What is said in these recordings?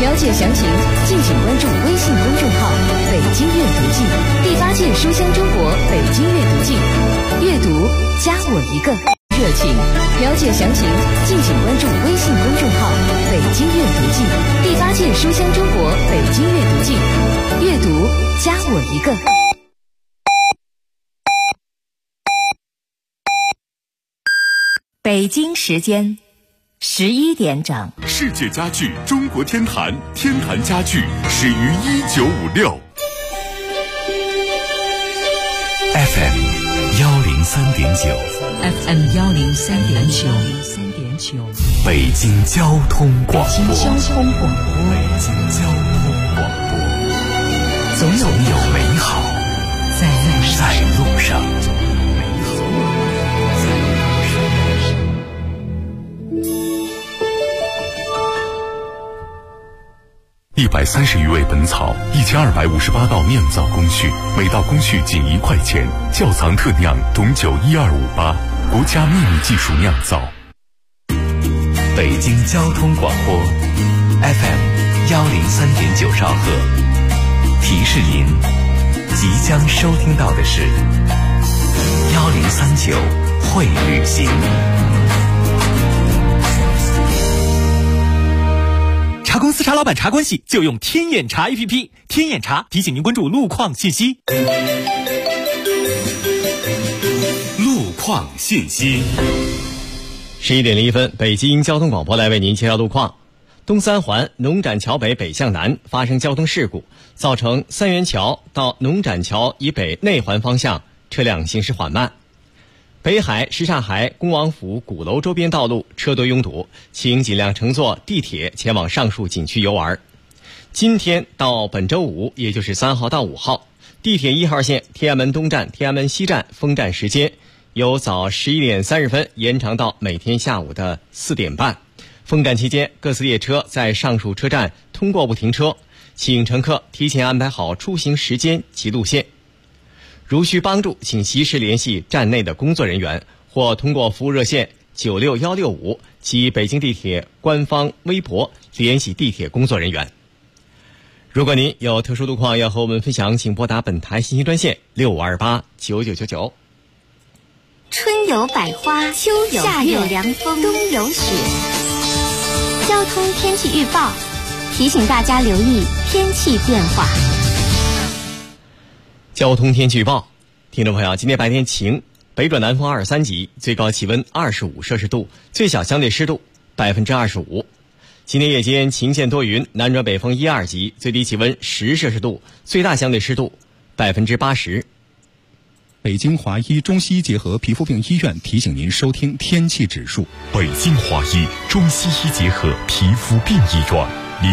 了解详情，敬请关注微信公众号“北京阅读季”第8届书香中国北京阅读季，阅读加我一个热情。了解详情，敬请关注微信公众号“北京阅读季”第8届书香中国北京阅读季，阅读加我一个。 北京时间11点整， 世界家具中国天坛，天坛家具始于1956。 FM 103.9，FM 103.9， 北京交通广播， 北京交通广播，总有美好在路上。130余味本草，1258道酿造工序，每道工序仅1块钱。窖藏特酿董酒12588，国家秘密技术酿造。北京交通广播 FM 103.9兆赫，提示您即将收听到的是1039会旅行。 茶公司茶老板茶关系就用天眼查 APP， 天眼查提醒您关注路况信息。 路况信息。 11点01分，北京交通广播来为您介绍路况。东三环农展桥北北向南发生交通事故，造成三元桥到农展桥以北内环方向车辆行驶缓慢。北海、什刹海、恭王府鼓楼周边道路车多拥堵，请尽量乘坐地铁前往上述景区游玩。今天到本周五，也就是3号到5号，地铁1号线天安门东站、天安门西站封站时间由早11点30分延长到每天下午的4点半。封站期间，各次列车在上述车站通过不停车，请乘客提前安排好出行时间及路线。如需帮助，请及时联系站内的工作人员，或通过服务热线96165及北京地铁官方微博联系地铁工作人员。如果您有特殊路况要和我们分享，请拨打本台信息专线65289999。 春有百花，秋有夏有凉风，冬有雪。交通天气预报提醒大家留意天气变化。 交通天气预报，听众朋友，今天白天晴，北转南风23级，最高气温25摄氏度，最小相对湿度25%。今天夜间晴间多云，南转北风1、2级，最低气温10摄氏度，最大相对湿度80%。 北京华医中西医结合皮肤病医院提醒您收听天气指数。 北京华医中西医结合皮肤病医院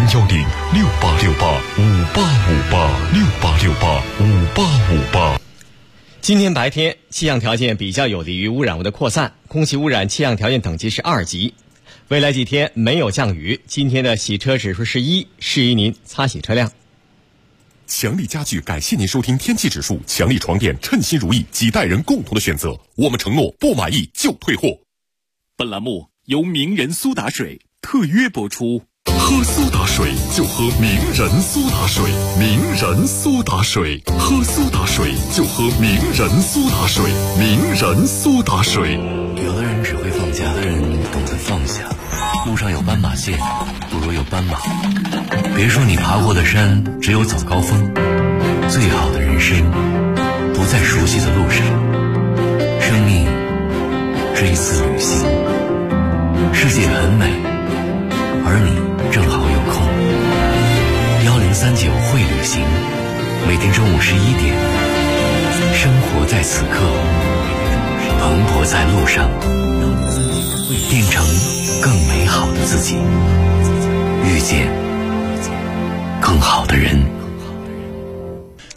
，0106868585858，686858。 今天白天气象条件比较有利于污染物的扩散，空气污染气象条件等级是2级。未来几天没有降雨，今天的洗车指数是1，适宜您擦洗车辆。 强力家具感谢您收听天气指数，强力床垫称心如意，几代人共同的选择，我们承诺不满意就退货。 本栏目由名人苏打水特约播出。 喝苏打水就喝名人苏打水，名人苏打水，喝苏打水就喝名人苏打水，名人苏打水。 有的人只会放假，有的人懂得放下。路上有斑马线，不如有斑马。别说你爬过的山只有早高峰，最好的人生不在熟悉的路上。生命是一次旅行，世界很美，而你正好有空。1039会旅行，每天中午11点，生活在此刻，蓬勃在路上，变成更美好的自己，遇见更好的人。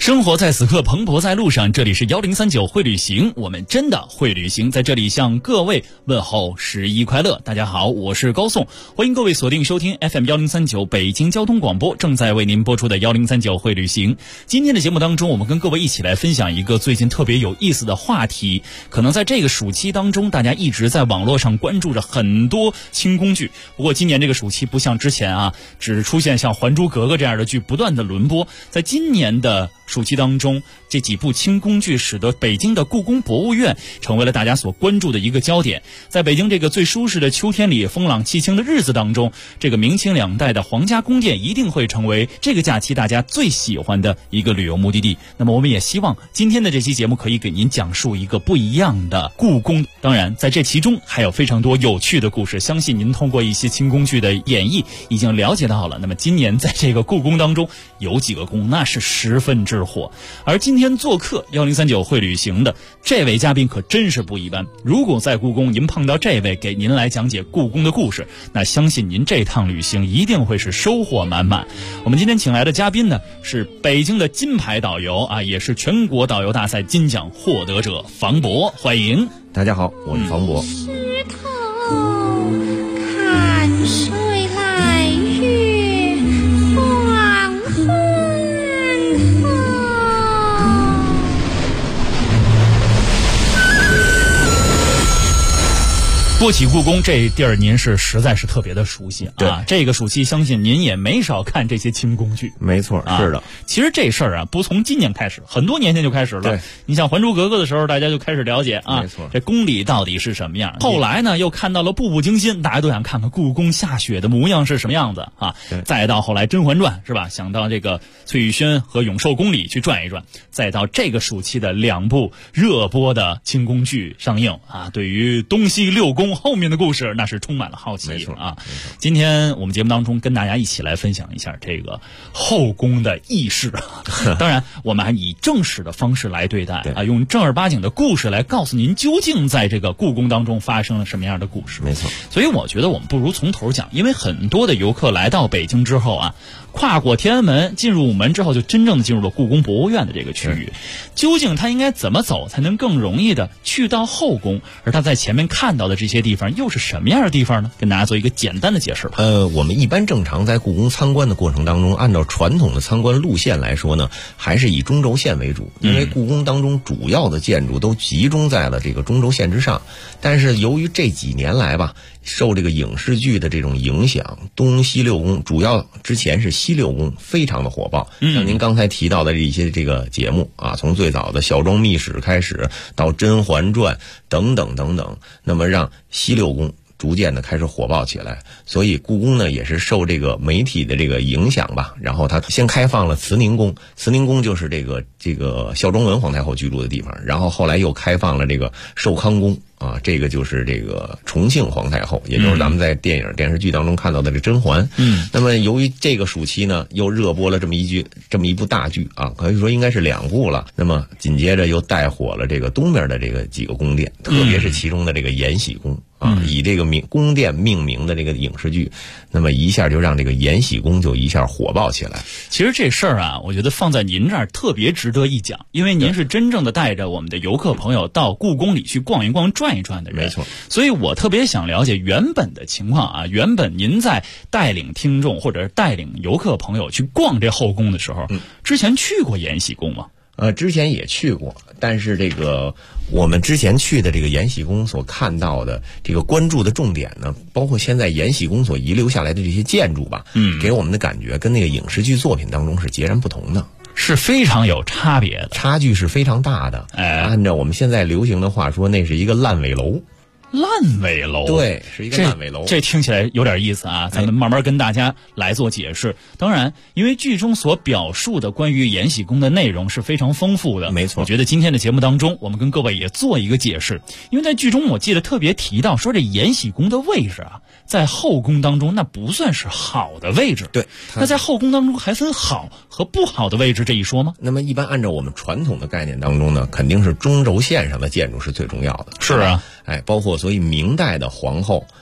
生活在此刻，蓬勃在路上。这里是1039会旅行，我们真的会旅行，在这里向各位问候11快乐。大家好，我是高颂，欢迎各位锁定收听 FM1039北京交通广播正在为您播出的1039会旅行。今天的节目当中，我们跟各位一起来分享一个最近特别有意思的话题。可能在这个暑期当中，大家一直在网络上关注着很多轻工剧。不过今年这个暑期不像之前啊，只出现像《还珠格格》这样的剧不断的轮播。在今年的暑期当中，这几部轻工剧使得北京的故宫博物院成为了大家所关注的一个焦点。在北京这个最舒适的秋天里，风朗气清的日子当中，这个明清两代的皇家宫殿一定会成为这个假期大家最喜欢的一个旅游目的地。那么我们也希望今天的这期节目可以给您讲述一个不一样的故宫。当然在这其中还有非常多有趣的故事，相信您通过一些轻工剧的演绎已经了解到了。那么今年在这个故宫当中有几个宫那是十分之火。而今天做客1039会旅行的这位嘉宾可真是不一般。如果在故宫您碰到这位给您来讲解故宫的故事，那相信您这趟旅行一定会是收获满满。我们今天请来的嘉宾呢，是北京的金牌导游啊，也是全国导游大赛金奖获得者房博，欢迎。 大家好，我是房博。 石头看水来月黄昏。 说起故宫这地儿，您是实在是特别的熟悉啊。这个暑期相信您也没少看这些轻工剧。 没错，是的。 其实这事儿啊，不从今年开始，很多年前就开始了。 对， 你像《还珠格格》的时候，大家就开始了解啊， 没错， 这宫里到底是什么样。后来呢，又看到了《步步惊心》，大家都想看看故宫下雪的模样是什么样子啊。再到后来《甄嬛传》是吧？想到这个翠玉轩和永寿宫里去转一转。再到这个暑期的2部热播的轻工剧上映啊，对于东西六宫后面的故事那是充满了好奇啊。今天我们节目当中跟大家一起来分享一下这个后宫的轶事。当然我们还以正史的方式来对待啊，用正儿八经的故事来告诉您究竟在这个故宫当中发生了什么样的故事。 没错， 所以我觉得我们不如从头讲，因为很多的游客来到北京之后啊，跨过天安门进入午门之后，就真正的进入了故宫博物院的这个区域。究竟他应该怎么走才能更容易的去到后宫，而他在前面看到的这些地方又是什么样的地方呢？跟大家做一个简单的解释吧。 我们一般正常在故宫参观的过程当中，按照传统的参观路线来说呢，还是以中轴线为主，因为故宫当中主要的建筑都集中在了这个中轴线之上。但是由于这几年来吧，受这个影视剧的这种影响，东西六宫主要之前是西六宫非常的火爆，像您刚才提到的一些这个节目啊，从最早的《孝庄秘史》开始，到《甄嬛传》等等等等，那么让西六宫逐渐的开始火爆起来。所以故宫呢也是受这个媒体的这个影响吧，然后它先开放了慈宁宫，慈宁宫就是这个孝庄文皇太后居住的地方，然后后来又开放了这个寿康宫啊，这个就是这个重庆皇太后，也就是咱们在电影电视剧当中看到的这甄嬛。那么由于这个暑期呢又热播了这么一部大剧啊，可以说应该是2部了。那么紧接着又带火了这个东边的这个几个宫殿，特别是其中的这个延禧宫啊，以这个宫殿命名的这个影视剧，那么一下就让这个延禧宫就一下火爆起来。 其实这事儿啊，我觉得放在您这儿特别值得一讲，因为您是真正的带着我们的游客朋友到故宫里去逛一逛转一转的人。 没错， 所以我特别想了解原本的情况啊。原本您在带领听众或者是带领游客朋友去逛这后宫的时候，之前去过延禧宫吗？ 之前也去过，但是这个我们之前去的这个延禧宫所看到的这个关注的重点呢，包括现在延禧宫所遗留下来的这些建筑吧，给我们的感觉跟那个影视剧作品当中是截然不同的， 是非常有差别的， 差距是非常大的。按照我们现在流行的话说，那是一个烂尾楼。 烂尾楼， 对，是一个烂尾楼。 这听起来有点意思啊，咱们慢慢跟大家来做解释。当然，因为剧中所表述的关于延禧宫的内容是非常丰富的， 没错。 我觉得今天的节目当中，我们跟各位也做一个解释。因为在剧中我记得特别提到说，这延禧宫的位置啊，在后宫当中那不算是好的位置。 对， 那在后宫当中还分好和不好的位置这一说吗？ 那么一般按照我们传统的概念当中呢，肯定是中轴线上的建筑是最重要的。 是啊， 包括所以明代的皇后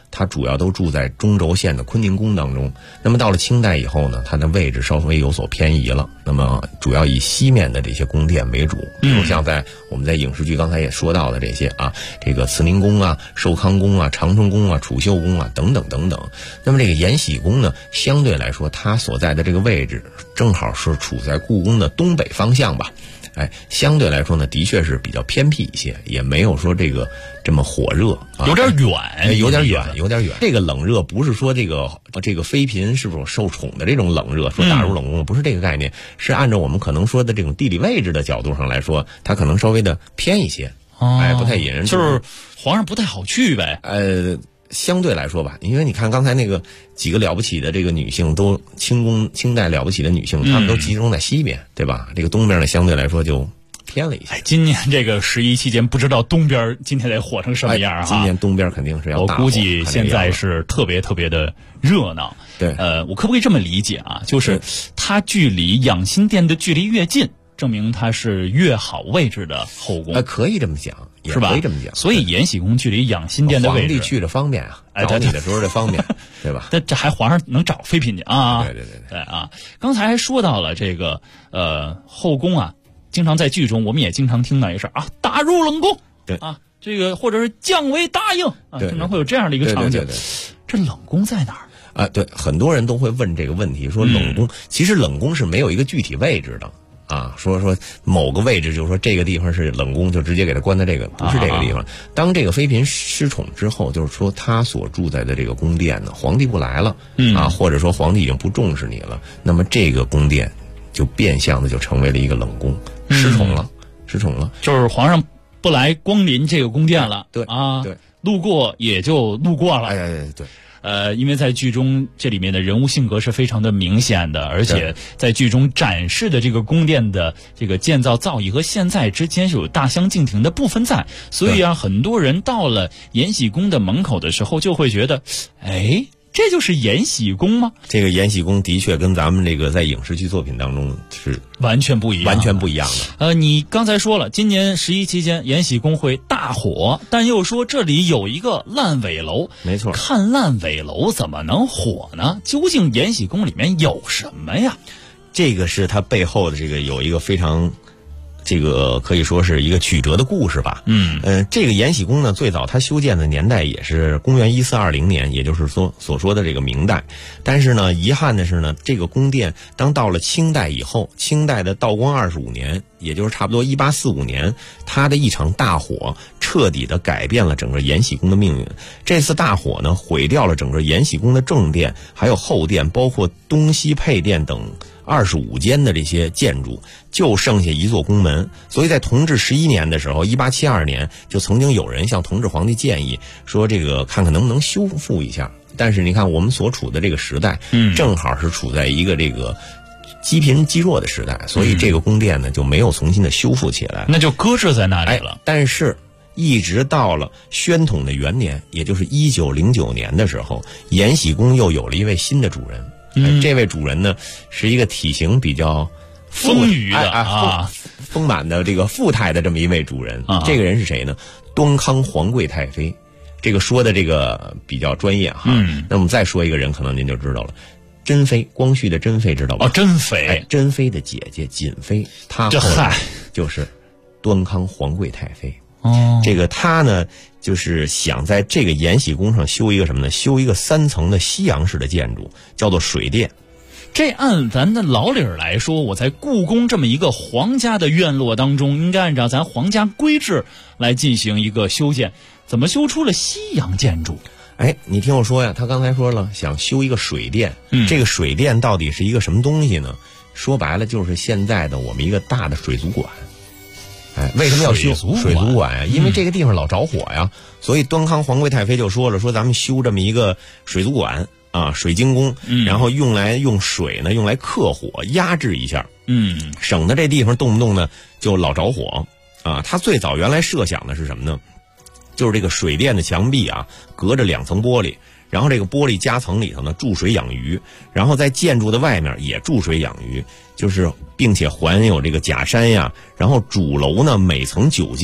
它主要都住在中轴线的坤宁宫当中。那么到了清代以后呢，它的位置稍微有所偏移了，那么主要以西面的这些宫殿为主，比如像我们在影视剧刚才也说到的这些啊，这个慈宁宫啊、寿康宫啊、长春宫啊、储秀宫啊等等等等。那么这个延禧宫呢，相对来说它所在的这个位置正好是处在故宫的东北方向吧。相对来说呢，的确是比较偏僻一些，也没有说这个这么火热啊， 有点远， 有点远。这个冷热不是说这个妃嫔是否受宠的这种冷热，说打入冷宫不是这个概念，是按照我们可能说的这种地理位置的角度上来说，它可能稍微的偏一些，不太引人注目， 就是皇上不太好去呗。 相对来说吧，因为你看刚才那个几个了不起的这个女性，都清代了不起的女性，她们都集中在西边，对吧？这个东边呢，相对来说就偏了一些。 今年这个11期间，不知道东边今天得火成什么样啊？ 今年东边肯定是要大火， 我估计现在是特别特别的热闹。 对， 我可不可以这么理解啊？就是它距离养心殿的距离越近，证明它是越好位置的后宫。 可以这么讲。 是吧？ 可以这么讲， 所以延禧宫距离养心殿的位置， 皇帝去的方便啊，找你的时候的方便，对吧？ 这还皇上能找妃嫔去啊？ 对啊！刚才还说到了这个后宫啊，经常在剧中我们也经常听到一个事儿啊，打入冷宫， 对啊，这个或者是降为答应啊，经常会有这样的一个场景。 对， 这冷宫在哪儿啊？对，很多人都会问这个问题，说冷宫其实冷宫是没有一个具体位置的。啊，说某个位置，就是说这个地方是冷宫，就直接给他关在这个，不是这个地方。当这个妃嫔失宠之后，就是说她所住在的这个宫殿呢，皇帝不来了，或者说皇帝已经不重视你了，那么这个宫殿就变相的就成为了一个冷宫，失宠了， 就是皇上不来光临这个宫殿了， 对啊， 对， 路过也就路过了， 对。 因为在剧中这里面的人物性格是非常的明显的，而且在剧中展示的这个宫殿的这个建造造诣和现在之间是有大相径庭的部分在，所以啊，很多人到了延禧宫的门口的时候就会觉得，这就是延禧宫吗？ 这个延禧宫的确跟咱们这个在影视剧作品当中是完全不一样的。 你刚才说了，今年11期间延禧宫会大火，但又说这里有一个烂尾楼， 没错， 看烂尾楼怎么能火呢？究竟延禧宫里面有什么呀？ 这个是它背后的这个有一个非常。这个可以说是一个曲折的故事吧。这个延禧宫呢，最早它修建的年代也是公元1420年，也就是所说的这个明代。但是呢，遗憾的是呢，这个宫殿当到了清代以后，清代的道光25年，也就是差不多1845年，它的一场大火彻底的改变了整个延禧宫的命运。这次大火呢，毁掉了整个延禧宫的正殿，还有后殿，包括东西配殿等25间的这些建筑，就剩下一座宫门。所以在同治11年的时候，1872年，就曾经有人向同治皇帝建议说，这个看看能不能修复一下。但是你看我们所处的这个时代，正好是处在一个这个积贫积弱的时代，所以这个宫殿呢就没有重新的修复起来， 那就搁置在那里了。 但是一直到了宣统的元年，也就是1909年的时候，延禧宫又有了一位新的主人。这位主人呢，是一个体型比较丰腴的丰满的这个富态的这么一位主人。这个人是谁呢？端康皇贵太妃。这个说的这个比较专业哈。那我们再说一个人，可能您就知道了。珍妃，光绪的珍妃知道吧？ 珍妃， 珍妃的姐姐瑾妃，她后来就是端康皇贵太妃。这个她呢，就是想在这个延禧宫上修一个什么呢？修一个3层的西洋式的建筑，叫做水殿。 这按咱的老理儿来说，我在故宫这么一个皇家的院落当中，应该按照咱皇家规制来进行一个修建，怎么修出了西洋建筑？ 你听我说呀，他刚才说了想修一个水殿，这个水殿到底是一个什么东西呢？说白了就是现在的我们一个大的水族馆。为什么要修水族馆呀？因为这个地方老着火呀，所以端康皇贵太妃就说了，说咱们修这么一个水族馆啊，水晶宫，然后用水呢用来克火压制一下，省得这地方动不动呢就老着火啊。他最早原来设想的是什么呢？就是这个水殿的墙壁啊，隔着2层玻璃，然后这个玻璃夹层里头呢注水养鱼，然后在建筑的外面也注水养鱼，就是并且环有这个假山呀，然后主楼呢每层9间，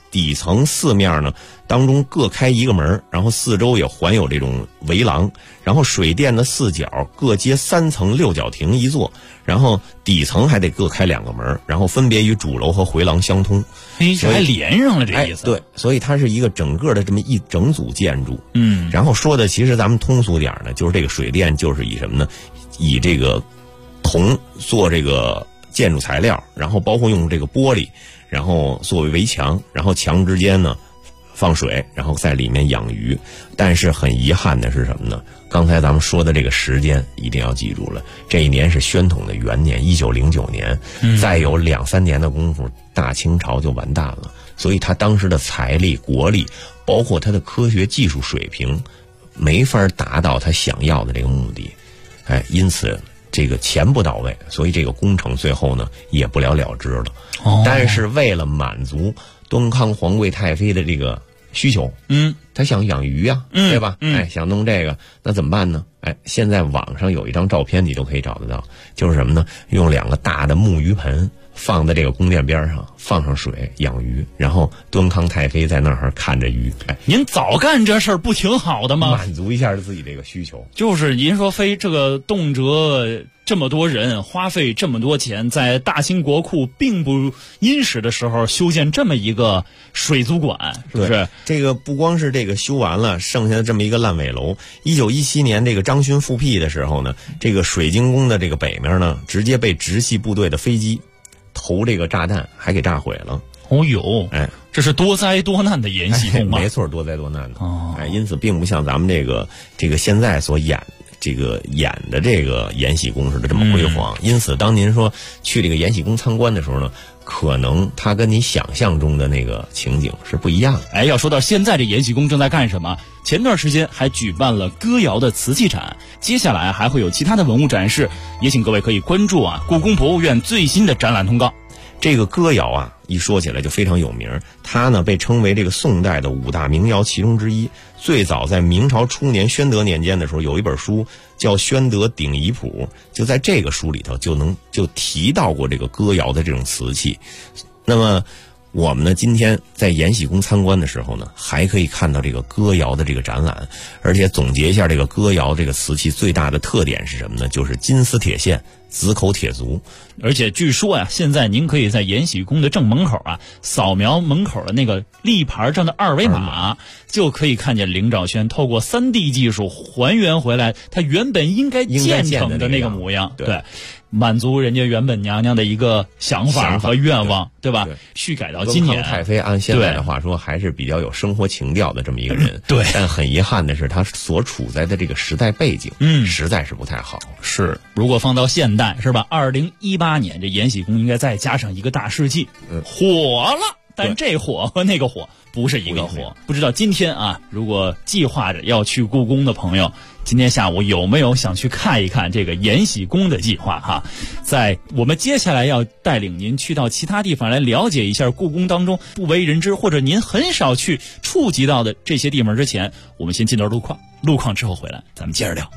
底层四面呢当中各开一个门，然后四周也环有这种围廊，然后水殿的四角各接3层六角亭一座，然后底层还得各开2个门，然后分别与主楼和回廊相通。 这还连上了，这意思。 对，所以它是一个整个的这么一整组建筑。 然后说的其实咱们通俗点呢，就是这个水殿就是以什么呢？以这个铜做这个建筑材料，然后包括用这个玻璃，然后作为围墙，然后墙之间呢放水，然后在里面养鱼。但是很遗憾的是什么呢？刚才咱们说的这个时间一定要记住了，这一年是宣统的元年1909年，再有2-3年的功夫，大清朝就完蛋了。所以他当时的财力、国力，包括他的科学技术水平，没法达到他想要的这个目的。因此这个钱不到位，所以这个工程最后呢也不了了之了。但是为了满足端康皇贵太妃的这个需求，他想养鱼啊，对吧？想弄这个，那怎么办呢？现在网上有一张照片，你都可以找得到，就是什么呢？用2个大的木鱼盆放在这个宫殿边上，放上水养鱼，然后端康太妃在那儿看着鱼。 您早干这事儿不挺好的吗？ 满足一下自己这个需求。 就是您说非这个动辄这么多人，花费这么多钱，在大清国库并不殷实的时候修建这么一个水族馆，是不是？ 这个不光是这个修完了，剩下的这么一个烂尾楼。1917年这个张勋复辟的时候呢，这个水晶宫的这个北面呢，直接被直系部队的飞机投这个炸弹，还给炸毁了。这是多灾多难的延禧宫吗？ 没错，多灾多难的。因此并不像咱们这个现在所演的这个延禧宫似的这么辉煌。因此当您说去这个延禧宫参观的时候呢，可能它跟你想象中的那个情景是不一样的。 要说到现在这延禧宫正在干什么，前段时间还举办了歌谣的瓷器展，接下来还会有其他的文物展示，也请各位可以关注故宫博物院最新的展览通告。 这个歌谣一说起来就非常有名，它呢被称为这个宋代的5大名谣其中之一。最早在明朝初年宣德年间的时候，有一本书叫《宣德鼎彝谱》，就在这个书里头就提到过这个歌谣的这种瓷器。那么我们呢今天在延禧宫参观的时候呢，还可以看到这个歌谣的这个展览。而且总结一下这个歌谣这个瓷器最大的特点是什么呢？就是金丝铁线、紫口铁足。 而且据说现在您可以在延禧宫的正门口扫描门口的那个立牌上的2维码，就可以看见林兆轩透过3D 技术还原回来它原本应该建成的那个模样。对，满足人家原本娘娘的一个想法和愿望，对吧？续改到今年。 太妃按现在的话说还是比较有生活情调的这么一个人。 对， 但很遗憾的是他所处在的这个时代背景实在是不太好。 是，如果放到现代是吧，2018年这延禧宫应该再加上一个大事记，火了。但这火和那个火不是一个火。不知道今天如果计划着要去故宫的朋友，今天下午有没有想去看一看这个延禧宫的计划在我们接下来要带领您去到其他地方来了解一下故宫当中不为人知或者您很少去触及到的这些地方之前，我们先进段路况，路况之后回来咱们接着聊。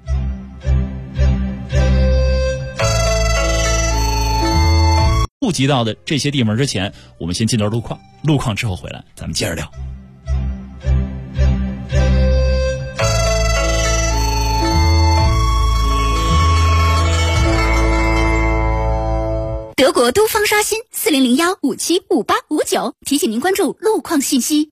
触及到的这些地方之前，我们先进段路况，路况之后回来咱们接着聊。 德国都方刷新4001575859，提醒您关注路况信息。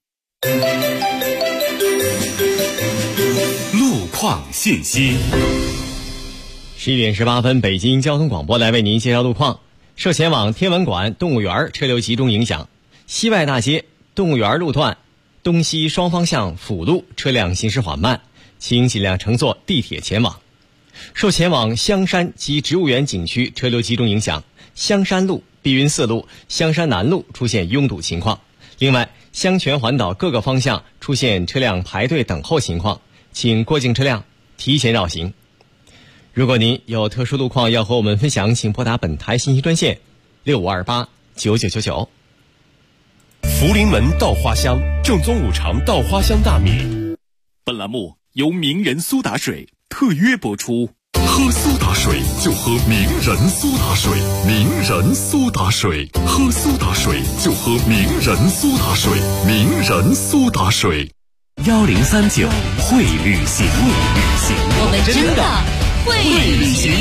路况信息。 11点18分，北京交通广播来为您介绍路况。涉前往天文馆、动物园车流集中影响，西外大街、动物园路段东西双方向辅路车辆行驶缓慢，请尽量乘坐地铁前往。受前往香山及植物园景区车流集中影响，香山路、碧云寺路、香山南路出现拥堵情况。另外，香泉环岛各个方向出现车辆排队等候情况，请过境车辆提前绕行。如果您有特殊路况要和我们分享，请拨打本台信息专线65289999。 福临门稻花香，正宗五常稻花香大米。本栏目由名人苏打水特约播出。 喝苏打水就喝名人苏打水，名人苏打水，喝苏打水就喝名人苏打水，名人苏打水。 1039会旅行， 我们真的会旅行。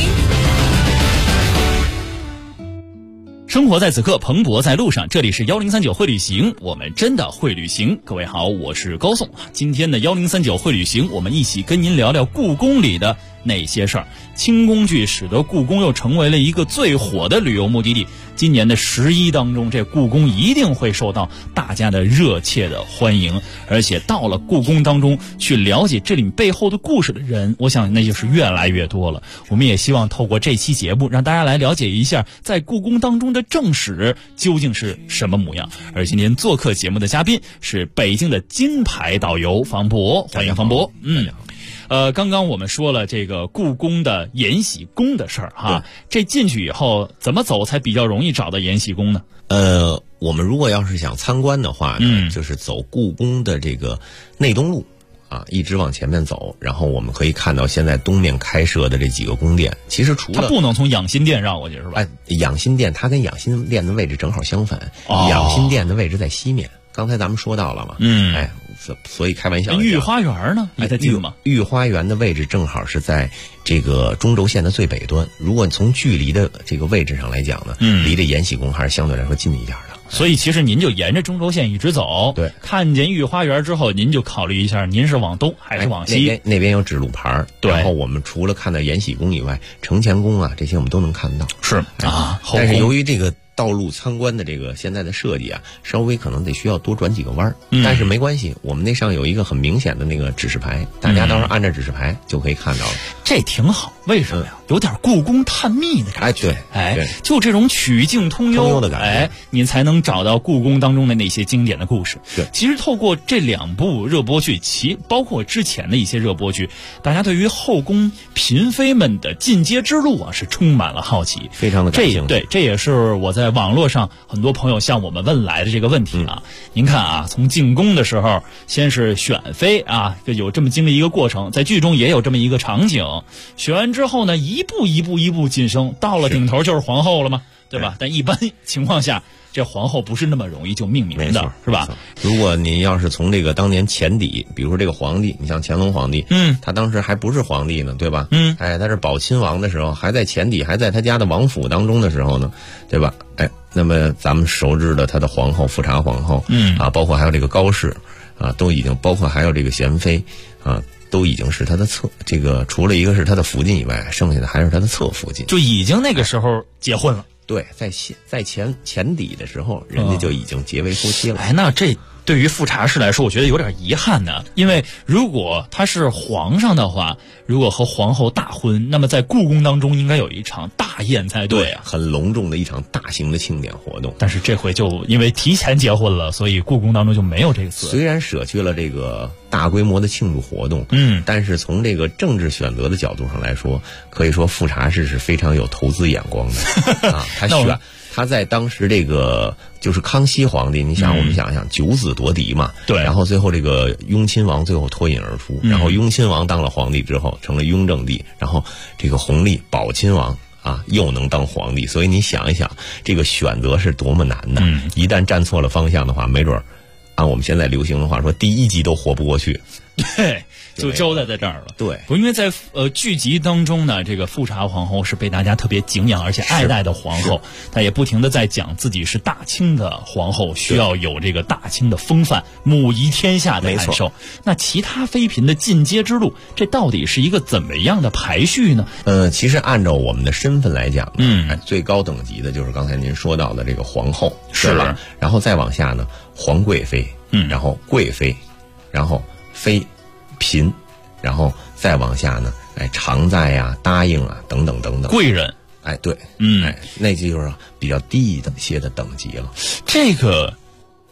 生活在此刻，蓬勃在路上。这里是1039会旅行，我们真的会旅行。各位好，我是高颂。今天的1039会旅行，我们一起跟您聊聊故宫里的那些事儿。清宫剧使得故宫又成为了一个最火的旅游目的地。今年的11当中，这故宫一定会受到大家的热切的欢迎，而且到了故宫当中去了解这里背后的故事的人，我想那就是越来越多了。我们也希望透过这期节目，让大家来了解一下在故宫当中的正史究竟是什么模样。而今天做客节目的嘉宾是北京的金牌导游房博，欢迎房博。刚刚我们说了这个故宫的延禧宫的事儿哈，这进去以后怎么走才比较容易找到延禧宫呢？ 我们如果要是想参观的话呢，就是走故宫的这个内东路啊，一直往前面走，然后我们可以看到现在东面开设的这几个宫殿。其实除了它不能从养心殿绕过去是吧？ 养心殿它跟养心殿的位置正好相反，养心殿的位置在西面。刚才咱们说到了嘛，所以开玩笑。 御花园呢？离得近吗？ 御花园的位置正好是在这个中轴线的最北端。如果从距离的这个位置上来讲呢，离这延禧宫还是相对来说近一点的。 所以其实您就沿着中轴线一直走， 对， 看见御花园之后，您就考虑一下，您是往东还是往西？ 那边有指路牌， 对。 然后我们除了看到延禧宫以外，承乾宫啊这些我们都能看到。 是啊， 但是由于这个道路参观的这个现在的设计啊，稍微可能得需要多转几个弯但是没关系，我们那上有一个很明显的那个指示牌，大家到时候按照指示牌就可以看到了。 这挺好，为什么呀？有点故宫探秘的感觉。 对， 就这种曲径通幽的感觉， 你才能找到故宫当中的那些经典的故事。 对， 其实透过这2部热播剧，包括之前的一些热播剧，大家对于后宫嫔妃们的进阶之路啊，是充满了好奇， 非常的感兴趣。 对，这也是我在网络上很多朋友向我们问来的这个问题啊。您看啊，从进宫的时候，先是选妃啊，有这么经历一个过程，在剧中也有这么一个场景。选完之后呢，一步晋升，到了顶头就是皇后了嘛，对吧？但一般情况下，这皇后不是那么容易就命名的，是吧？ 如果您要是从这个当年前底，比如说这个皇帝，你像乾隆皇帝，他当时还不是皇帝呢，对吧？他是保亲王的时候，还在前底，还在他家的王府当中的时候呢，对吧？那么咱们熟知的他的皇后富察皇后，包括还有这个高氏啊，都已经包括还有这个贤妃啊。都已经是他的这个除了一个是他的福晋以外，剩下的还是他的侧福晋， 就已经那个时候结婚了。 对，在前底的时候，人家就已经结为夫妻了。 那这对于富察氏来说，我觉得有点遗憾呢。因为如果他是皇上的话，如果和皇后大婚，那么在故宫当中应该有一场大宴才对啊， 很隆重的一场大型的庆典活动。 但是这回就因为提前结婚了，所以故宫当中就没有这个词。 虽然舍去了这个大规模的庆祝活动，但是从这个政治选择的角度上来说，可以说富察氏是非常有投资眼光的啊。他在当时这个就是康熙皇帝，你想我们想想9子夺嫡嘛， 对， 然后最后这个雍亲王最后脱颖而出，然后雍亲王当了皇帝之后成了雍正帝，然后这个弘历宝亲王啊又能当皇帝，所以你想一想这个选择是多么难的，一旦站错了方向的话，没准按我们现在流行的话说，第1集都活不过去。 对，就交代在这儿了。 对， 因为在剧集当中呢，这个富察皇后是被大家特别敬仰而且爱戴的皇后，她也不停的在讲自己是大清的皇后，需要有这个大清的风范，母仪天下的感受。那其他妃嫔的进阶之路，这到底是一个怎么样的排序呢？ 其实按照我们的身份来讲，最高等级的就是刚才您说到的这个皇后，是吧？然后再往下呢，皇贵妃，然后贵妃，然后妃、嫔，然后再往下呢，常在呀、答应啊等等等等， 贵人， 对，那就是比较低一些的等级了。 这个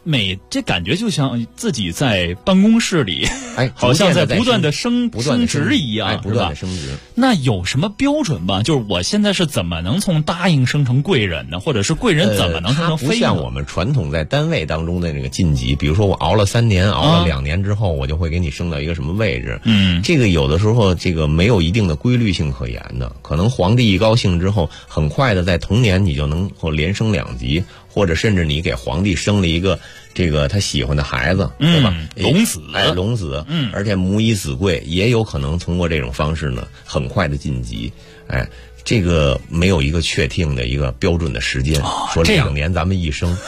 这感觉就像自己在办公室里，好像在不断的升职一样， 不断的升职。 那有什么标准吧？就是我现在是怎么能从答应升成贵人呢？或者是贵人怎么能升成飞呢？ 不像我们传统在单位当中的那个晋级，比如说我熬了3年，熬了2年之后，我就会给你升到一个什么位置。这个有的时候这个没有一定的规律性可言的，可能皇帝一高兴之后，很快的在同年你就能够连升2级，或者甚至你给皇帝生了一个这个他喜欢的孩子，对吧？龙子，而且母以子贵，也有可能通过这种方式呢，很快的晋级。这个没有一个确定的一个标准的时间，说2年咱们一升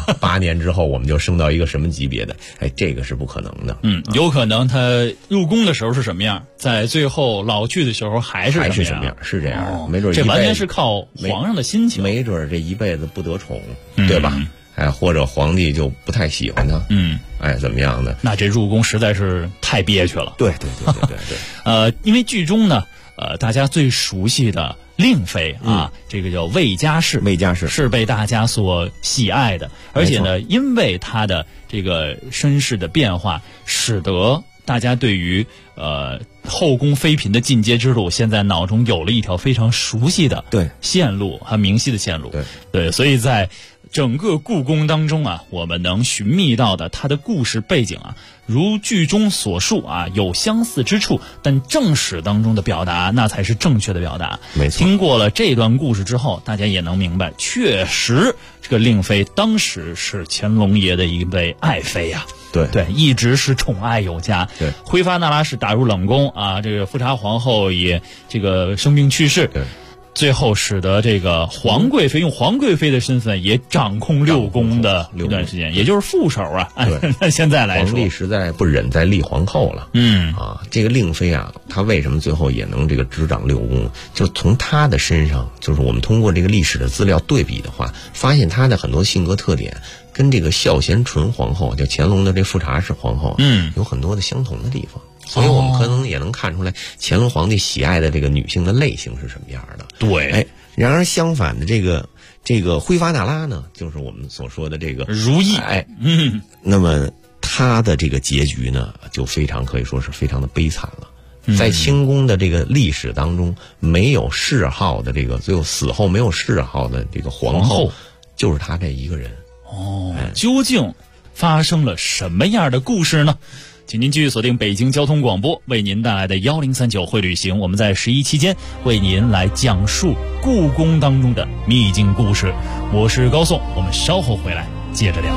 8年之后我们就升到一个什么级别的，这个是不可能的。 有可能他入宫的时候是什么样，在最后老去的时候还是什么样， 是这样。没准这完全是靠皇上的心情， 没准这一辈子不得宠，对吧？或者皇帝就不太喜欢他，怎么样的？ 那这入宫实在是太憋屈了。 对。 因为剧中呢，大家最熟悉的令妃这个叫魏佳氏，是被大家所喜爱的，而且呢，因为她的这个身世的变化，使得大家对于后宫妃嫔的进阶之路，现在脑中有了一条非常熟悉的线路和明晰的线路。对，所以在整个故宫当中我们能寻觅到的它的故事背景如剧中所述有相似之处，但正史当中的表达那才是正确的表达。 没错。 听过了这段故事之后，大家也能明白，确实这个令妃当时是乾隆爷的一位爱妃呀。对，一直是宠爱有加。 对， 辉发那拉氏打入冷宫这个富察皇后也这个生病去世。 对。 最后使得这个皇贵妃用皇贵妃的身份也掌控6宫的一段时间，也就是副手对， 现在来说， 皇帝实在不忍再立皇后了。这个令妃她为什么最后也能这个执掌6宫？就从她的身上，就是我们通过这个历史的资料对比的话，发现她的很多性格特点跟这个孝贤纯皇后，就乾隆的这富察氏皇后，有很多的相同的地方。所以我们可能也能看出来，乾隆皇帝喜爱的这个女性的类型是什么样的。 对， 然而相反的，这个辉发那拉呢，就是我们所说的这个如意。 那么她的这个结局呢，就非常可以说是非常的悲惨了。在清宫的这个历史当中，没有谥号的这个，最后死后没有谥号的这个皇后，就是她这一个人。 究竟发生了什么样的故事呢？请您继续锁定北京交通广播为您带来的1039会旅行，我们在11期间为您来讲述故宫当中的秘境故事。我是高颂，我们稍后回来接着聊。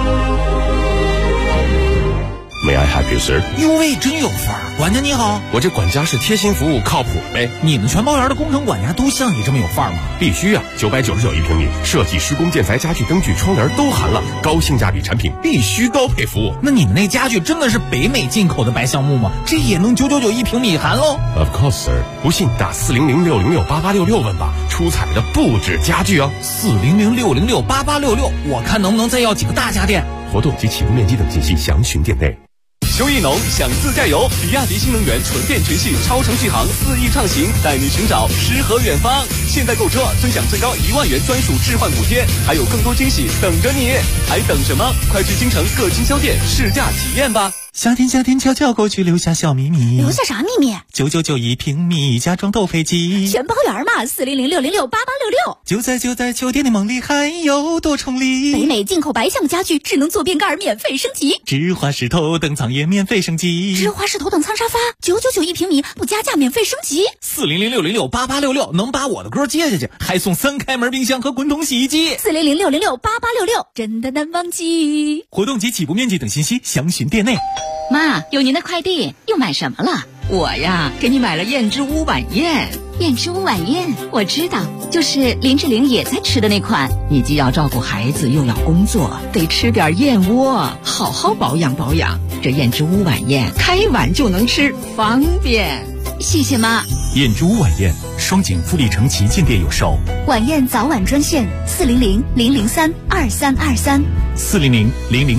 May I help you, sir？ 哟喂，真有范儿！管家你好， 我这管家是贴心服务，靠谱呗。 你们全包园的工程管家都像你这么有范儿吗？ 必须啊！999一平米，设计、施工、建材、家具、灯具、窗帘都含了，高性价比产品，必须高配服务。 那你们那家具真的是北美进口的白橡木吗？这也能999一平米含喽 ？Of course, sir。不信打400-606-8866问吧，出彩的不止家具哦。 400-606-8866，我看能不能再要几个大家电。 活动及起步面积等信息详询店内。 秋意浓，想自驾游，比亚迪新能源纯电全系超程续航4亿畅行，带你寻找诗和远方。现在购车尊享最高1万元专属置换补贴，还有更多惊喜等着你，还等什么？快去京城各经销店试驾体验吧！ 夏天悄悄过去，留下小秘密。 留下啥秘密 ？999一平米，家装斗飞机， 全包圆嘛！400-606-8866。 就在秋天的梦里，还有多重礼。 北美进口白橡家具，智能坐便盖免费升级， 芝华士头等舱也免费升级， 芝华士头等舱沙发999一平米，不加价免费升级。 400-606-8866能把我的歌接下去，还送3开门冰箱和滚筒洗衣机。 400-606-8866真的难忘记。 活动及起步面积等信息详询店内。 妈，有您的快递，又买什么了？我呀，给你买了燕之屋晚宴。 燕之屋晚宴，我知道，就是林志玲也在吃的那款。 你既要照顾孩子，又要工作，得吃点燕窝，好好保养保养。这燕之屋晚宴，开碗就能吃，方便。 谢谢妈。 燕之屋晚宴，双井富力城旗舰店有售。 晚宴早晚专线：400-003-2323。 400-003-2323。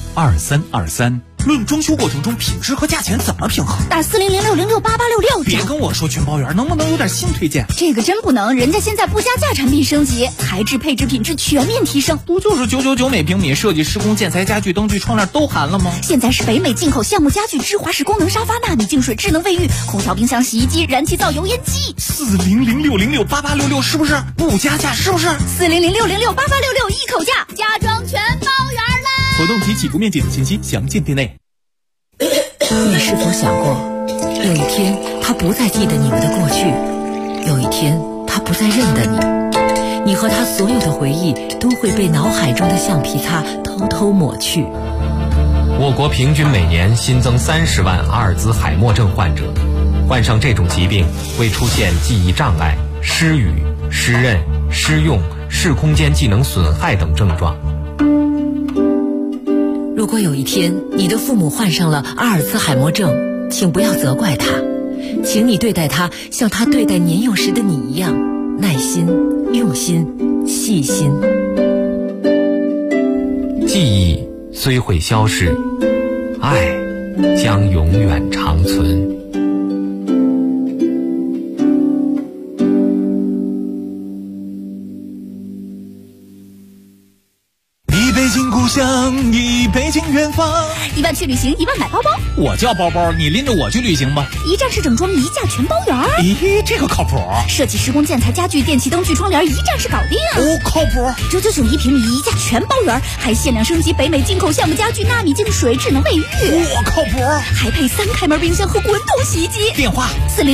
2323。论装修过程中品质和价钱怎么平衡？ 打4006068866。 别跟我说全包圆，能不能有点新推荐？ 这个真不能，人家现在不加价产品升级，材质配置品质全面提升。 不就是999每平米，设计施工建材家具灯具窗帘都含了吗？ 现在是北美进口橡木家具、芝华士功能沙发、纳米净水、智能卫浴、空调、冰箱、洗衣机、燃气灶、油烟机。 4006068866是不是？不加价是不是？ 4006068866一口价，家装全包圆了。 活动及起步面积等信息详见店内。 你是否想过，有一天他不再记得你们的过去，有一天他不再认得你，你和他所有的回忆都会被脑海中的橡皮擦偷偷抹去。 我国平均每年新增30万阿尔兹海默症患者，患上这种疾病会出现记忆障碍、失语、失认、失用、视空间技能损害等症状。 如果有一天你的父母患上了阿尔兹海默症，请不要责怪他，请你对待他像他对待年幼时的你一样，耐心、用心、细心。 记忆虽会消逝，爱将永远长存。 忆北京远方 ，1万去旅行，1万买包包。 我叫包包，你拎着我去旅行吧。 一站式整装，一价全包圆。 咦，这个靠谱。 设计施工建材家具电器灯具窗帘一站式搞定。 哦，靠谱。 999一平米，一价全包圆，还限量升级北美进口橡木家具、纳米净水、智能卫浴。 我靠谱。 还配3开门冰箱和滚筒洗衣机。 电话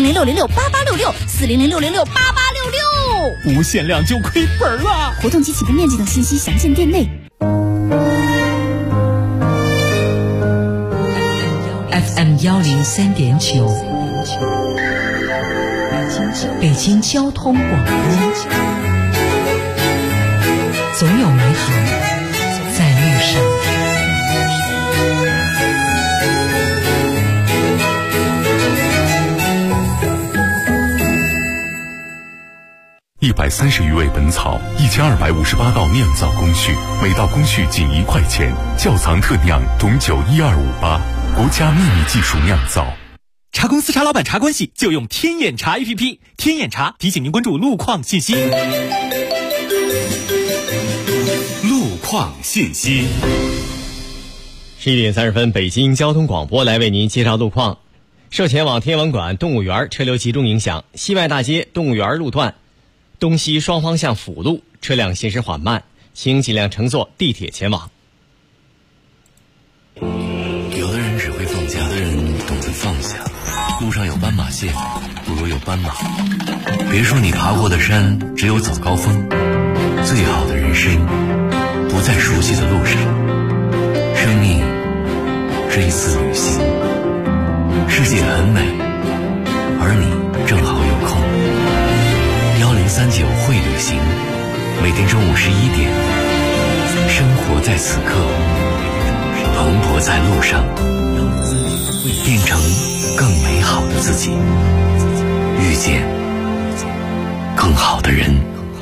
4006068866，4006068866。 无限量就亏本了。 活动及起步面积等信息详见店内。 FM 103.9，北京交通广播，总有美好在路上。 130余味本草，1258道酿造工序，每道工序仅1块钱，窖藏特酿，董酒12588，国家秘密技术酿造。 茶公司茶老板茶关系就用天眼查 APP， 天眼查提醒您关注路况信息。 路况信息。 11点30分，北京交通广播来为您介绍路况。受前往天文馆、动物园车流集中影响，西外大街动物园路段东西双方向辅路车辆行驶缓慢，请尽量乘坐地铁前往。 有的人只会放假，有的人懂得放下。路上有斑马线，不如有斑马。别说你爬过的山只有早高峰，最好的人生不在熟悉的路上。生命是一次旅行，世界很美，而你正好有空。1039会旅行，每天中午11点，生活在此刻，蓬勃在路上，变成更美好的自己，遇见更好的人。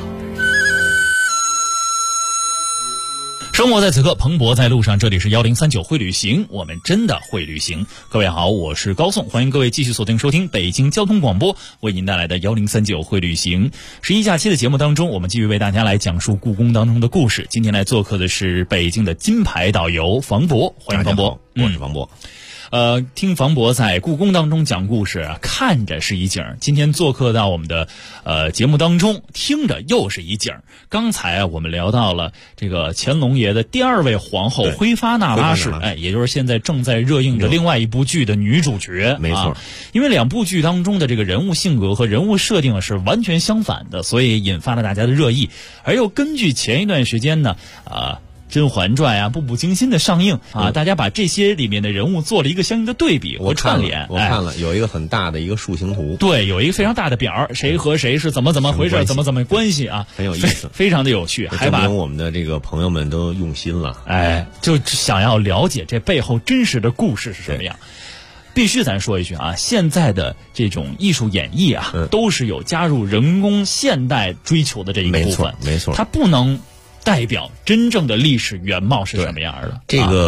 生活在此刻，蓬勃在路上。这里是1039会旅行，我们真的会旅行。各位好，我是高颂，欢迎各位继续锁定收听北京交通广播为您带来的1039会旅行。11假期的节目当中，我们继续为大家来讲述故宫当中的故事。今天来做客的是北京的金牌导游房博，欢迎房博。 我是房博。 听房博在故宫当中讲故事，看着是一景，今天做客到我们的节目当中，听着又是一景。刚才我们聊到了这个乾隆爷的第2位皇后辉发那拉氏，也就是现在正在热映的另外一部剧的女主角。 没错， 因为2部剧当中的这个人物性格和人物设定是完全相反的，所以引发了大家的热议。而又根据前一段时间呢，《甄嬛传》啊，《步步惊心》的上映啊，大家把这些里面的人物做了一个相应的对比和串联。 我看了，有一个很大的一个树形图。 对，有一个非常大的表，谁和谁是怎么回事，怎么关系啊， 很有意思， 非常的有趣。还把我们的这个朋友们都用心了， 就想要了解这背后真实的故事是什么样。必须咱说一句啊，现在的这种艺术演绎啊，都是有加入人工现代追求的这一部分。 没错， 它不能代表真正的历史原貌是什么样的。 这个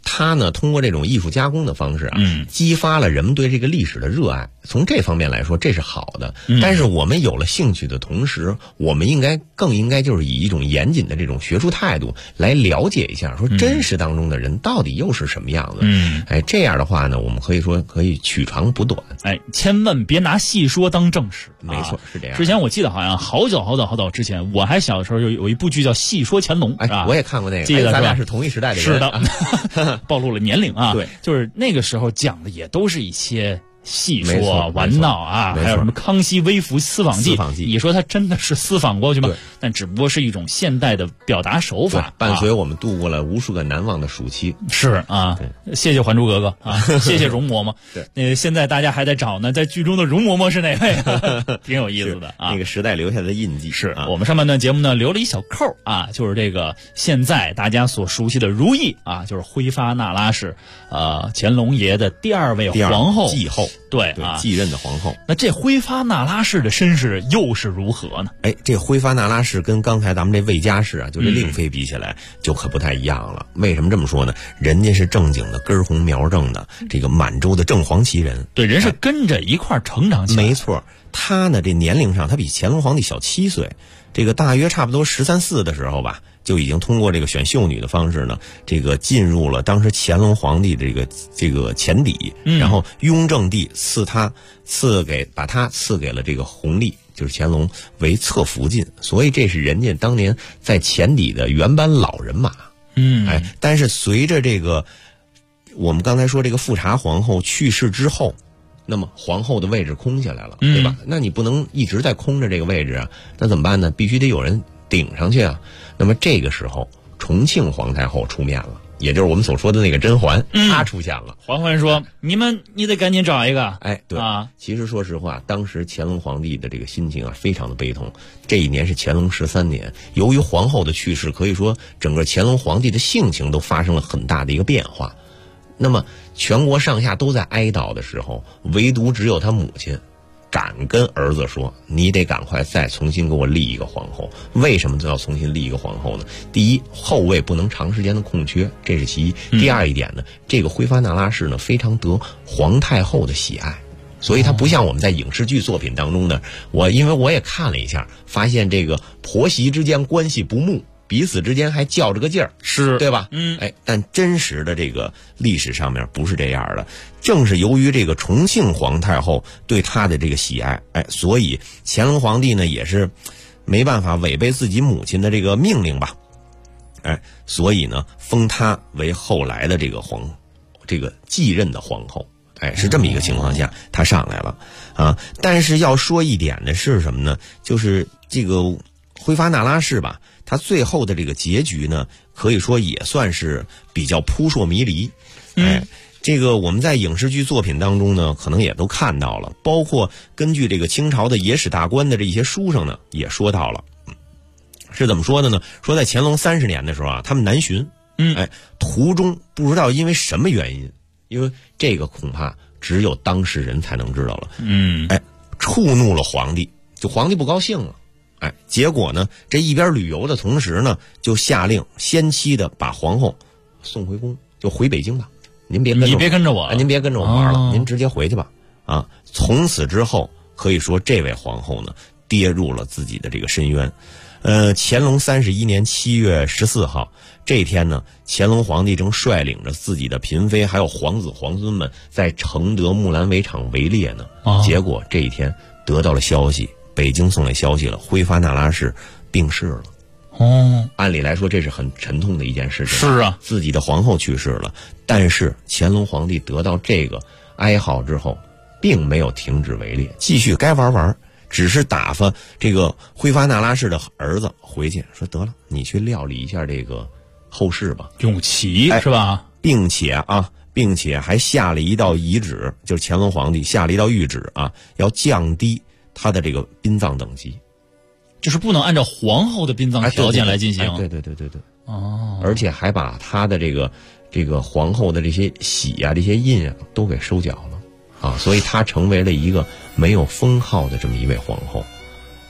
他呢通过这种艺术加工的方式激发了人们对这个历史的热爱。从这方面来说，这是好的。但是我们有了兴趣的同时，我们更应该就是以一种严谨的这种学术态度来了解一下，说真实当中的人到底又是什么样子。这样的话呢，我们可以说可以取长补短。 千万别拿戏说当正史。 没错，是这样。 之前我记得好像好早之前，我还小的时候有一部剧叫《戏说乾隆》， 我也看过那个， 记得咱俩是同一时代的人。 是的，暴露了年龄啊。 对， 就是那个时候讲的也都是一些戏说玩闹啊，还有什么康熙微服私访记，你说他真的是私访过去吗？但只不过是一种现代的表达手法， 伴随我们度过了无数个难忘的暑期。 是啊，谢谢《还珠格格》啊，谢谢容嬷嬷。对，现在大家还在找呢，在剧中的容嬷嬷是哪位？挺有意思的啊， 那个时代留下的印记。 是我们上半段节目呢留了一小扣啊，就是这个现在大家所熟悉的如意啊，就是辉发那拉氏，乾隆爷的第二位皇后继后。 对啊， 继任的皇后。 那这辉发那拉氏的身世又是如何呢？ 这辉发那拉氏跟刚才咱们这魏家氏啊，就这令妃比起来，就可不太一样了。为什么这么说呢？人家是正经的根红苗正的这个满洲的正黄旗人， 对，人是跟着一块成长起来。 没错，他呢这年龄上他比乾隆皇帝小7岁，这个大约差不多13、14的时候吧，就已经通过这个选秀女的方式呢，这个进入了当时乾隆皇帝的这个前邸，然后雍正帝把他赐给了这个弘历，就是乾隆为侧福晋，所以这是人家当年在前邸的原班老人马。但是随着这个我们刚才说这个富察皇后去世之后，那么皇后的位置空下来了，对吧？那你不能一直在空着这个位置啊，那怎么办呢？必须得有人顶上去啊。那么这个时候重庆皇太后出面了，也就是我们所说的那个甄嬛，她出现了。 嬛嬛说：“你得赶紧找一个。” 对啊。其实说实话，当时乾隆皇帝的这个心情啊，非常的悲痛。这一年是乾隆13年，由于皇后的去世，可以说整个乾隆皇帝的性情都发生了很大的一个变化。那么全国上下都在哀悼的时候，唯独只有他母亲敢跟儿子说：“你得赶快再重新给我立一个皇后。”为什么要重新立一个皇后呢？第一，后位不能长时间的空缺，这是其一。第二一点呢，这个辉发那拉氏呢非常得皇太后的喜爱，所以它不像我们在影视剧作品当中呢，因为我也看了一下，发现这个婆媳之间关系不睦，彼此之间还较着个劲儿， 是对吧？但真实的这个历史上面不是这样的。正是由于这个重庆皇太后对他的这个喜爱，所以乾隆皇帝呢也是没办法违背自己母亲的这个命令吧，所以呢封她为后来的这个继任的皇后，是这么一个情况下她上来了啊。但是要说一点的是什么呢？就是这个辉发那拉氏吧，他最后的这个结局呢，可以说也算是比较扑朔迷离。这个我们在影视剧作品当中呢，可能也都看到了，包括根据这个清朝的野史大观的这一些书上呢，也说到了。是怎么说的呢？说在乾隆30年的时候啊，他们南巡，途中不知道因为什么原因，因为这个恐怕只有当事人才能知道了。触怒了皇帝，就皇帝不高兴了。结果呢，这一边旅游的同时呢，就下令先期的把皇后送回宫，就回北京吧。您别跟着我，您别跟着我玩了，您直接回去吧。从此之后，可以说这位皇后呢，跌入了自己的这个深渊。乾隆31年7月14号这天呢，乾隆皇帝正率领着自己的嫔妃还有皇子皇孙们在承德木兰围场围猎呢。结果这一天得到了消息，北京送来消息了，辉发那拉氏病逝了。按理来说这是很沉痛的一件事情。 是啊， 自己的皇后去世了，但是乾隆皇帝得到这个哀号之后，并没有停止围猎，继续该玩玩，只是打发这个辉发那拉氏的儿子回去，说得了，你去料理一下这个后事吧， 用旗是吧？ 并且还下了一道遗旨，就是乾隆皇帝下了一道谕旨啊，要降低他的这个殡葬等级。 就是不能按照皇后的殡葬条件来进行。 对。而且还把他的这个皇后的这些玺啊、这些印啊都给收缴了啊，所以她成为了一个没有封号的这么一位皇后。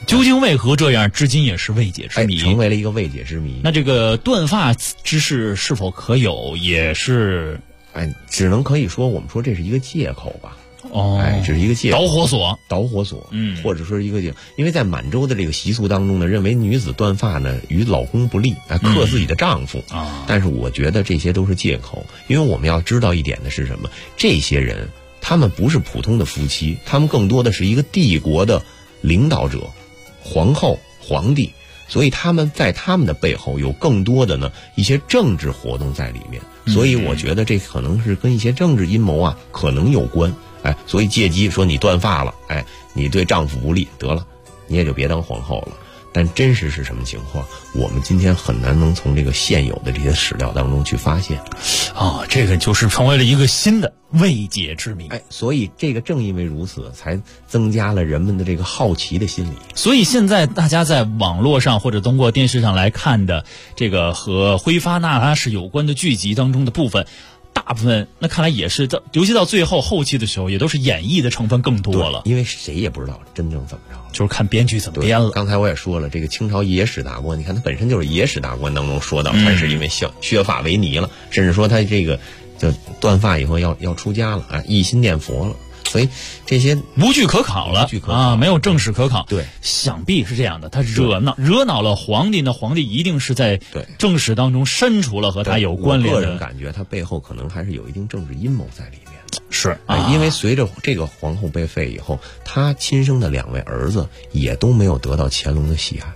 究竟为何这样，至今也是未解之谜， 成为了一个未解之谜。 那这个断发之事是否可有，也是只能可以说我们说这是一个借口吧。这是一个借口， 导火索， 或者说是一个因为在满洲的这个习俗当中呢，认为女子断发呢与老公不利，克自己的丈夫但是我觉得这些都是借口，因为我们要知道一点的是什么？这些人他们不是普通的夫妻，他们更多的是一个帝国的领导者，皇后、皇帝，所以他们在他们的背后有更多的呢一些政治活动在里面，所以我觉得这可能是跟一些政治阴谋可能有关。所以借机说你断发了，你对丈夫不利，得了，你也就别当皇后了。但真实是什么情况，我们今天很难能从这个现有的这些史料当中去发现。 这个就是成为了一个新的未解之谜。 所以这个正因为如此，才增加了人们的这个好奇的心理。 所以现在大家在网络上或者通过电视上来看的这个和辉发那拉氏有关的剧集当中的部分，大部分那看来也是尤其到最后期的时候，也都是演绎的成分更多了。 因为谁也不知道真正怎么着， 就是看编剧怎么编了。 刚才我也说了，这个清朝野史大观，你看它本身就是野史大观当中说到，他是因为削发为尼了，甚至说他这个就断发以后要出家了一心念佛了。所以这些无据可考了没有正史可考。 对， 想必是这样的。他惹恼了皇帝呢，皇帝一定是在正史当中删除了和他有关联的。 我个人感觉他背后可能还是有一定政治阴谋在里面。 是因为随着这个皇后被废以后，他亲生的2位儿子也都没有得到乾隆的喜爱。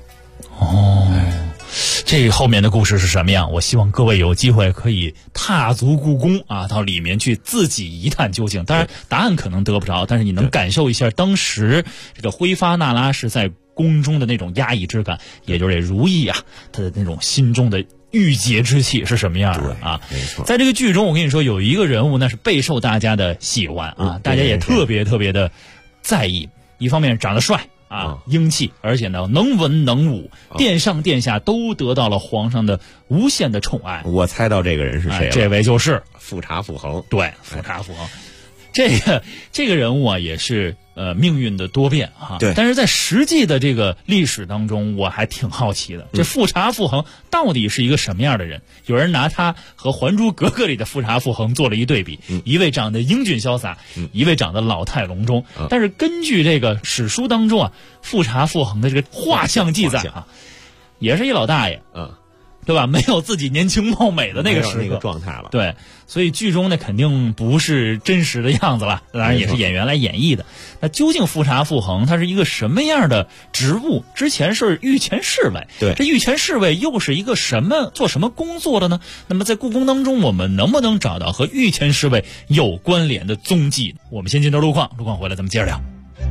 这后面的故事是什么样？我希望各位有机会可以踏足故宫到里面去自己一探究竟。当然答案可能得不着，但是你能感受一下当时这个辉发那拉氏在宫中的那种压抑之感，也就是这如意他的那种心中的郁结之气是什么样的没错。 在这个剧中，我跟你说有一个人物那是备受大家的喜欢大家也特别特别的在意。一方面长得帅英气，而且呢能文能武，殿上殿下都得到了皇上的无限的宠爱。 我猜到这个人是谁了， 这位就是富察傅恒。 对，富察傅恒，这个人物也是命运的多变对， 但是在实际的这个历史当中，我还挺好奇的，这富察傅恒到底是一个什么样的人？有人拿他和《还珠格格》里的富察傅恒做了一对比，一位长得英俊潇洒，一位长得老态龙钟。但是根据这个史书当中富察傅恒的这个画像记载也是一老大爷对吧？没有自己年轻貌美的那个时刻那个状态了。 对，所以剧中呢肯定不是真实的样子了，当然也是演员来演绎的。那究竟富察傅恒他是一个什么样的职务？之前是御前侍卫， 对， 这御前侍卫又是一个做什么工作的呢？那么在故宫当中，我们能不能找到和御前侍卫有关联的踪迹？我们先进到路况回来咱们接着聊。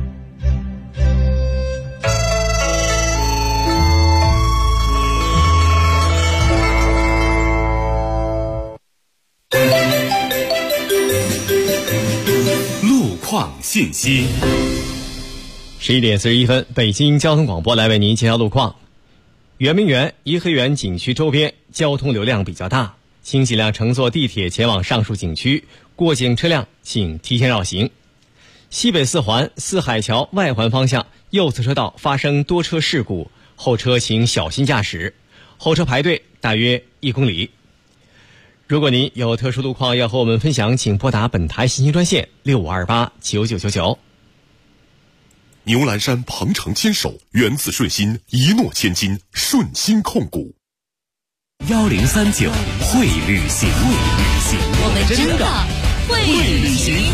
路况信息。 11点41分，北京交通广播来为您介绍路况。圆明园、颐和园景区周边交通流量比较大，请尽量乘坐地铁前往上述景区，过境车辆请提前绕行。西北四环四海桥外环方向右侧车道发生多车事故，后车请小心驾驶，后车排队大约1公里。如果您有特殊路况要和我们分享，请拨打本台信息专线65289999。 牛栏山鹏程牵手，源自顺心，一诺千金，顺心控股。 1039会旅行， 我们真的会旅行。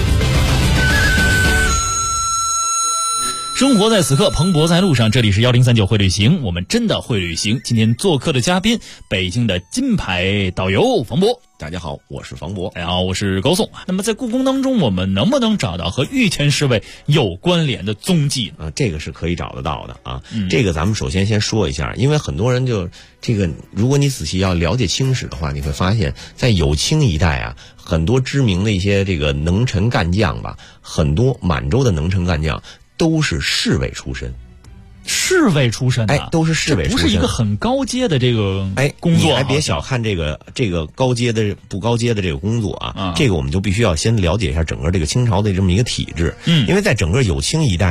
生活在此刻，蓬勃在路上。这里是1039会旅行，我们真的会旅行。今天做客的嘉宾，北京的金牌导游房博。 大家好，我是房博。 大家好，我是高颂。那么在故宫当中，我们能不能找到和御前侍卫有关联的踪迹这个是可以找得到的这个咱们首先说一下，因为很多人就这个，如果你仔细要了解清史的话，你会发现在有清一代很多知名的一些这个能臣干将吧，很多满洲的能臣干将都是侍卫出身。 侍卫出身都是侍卫出身， 不是一个很高阶的这个工作。 你还别小看这个高阶的不高阶的这个工作这个我们就必须要先了解一下整个这个清朝的这么一个体制。因为在整个有清一代呢，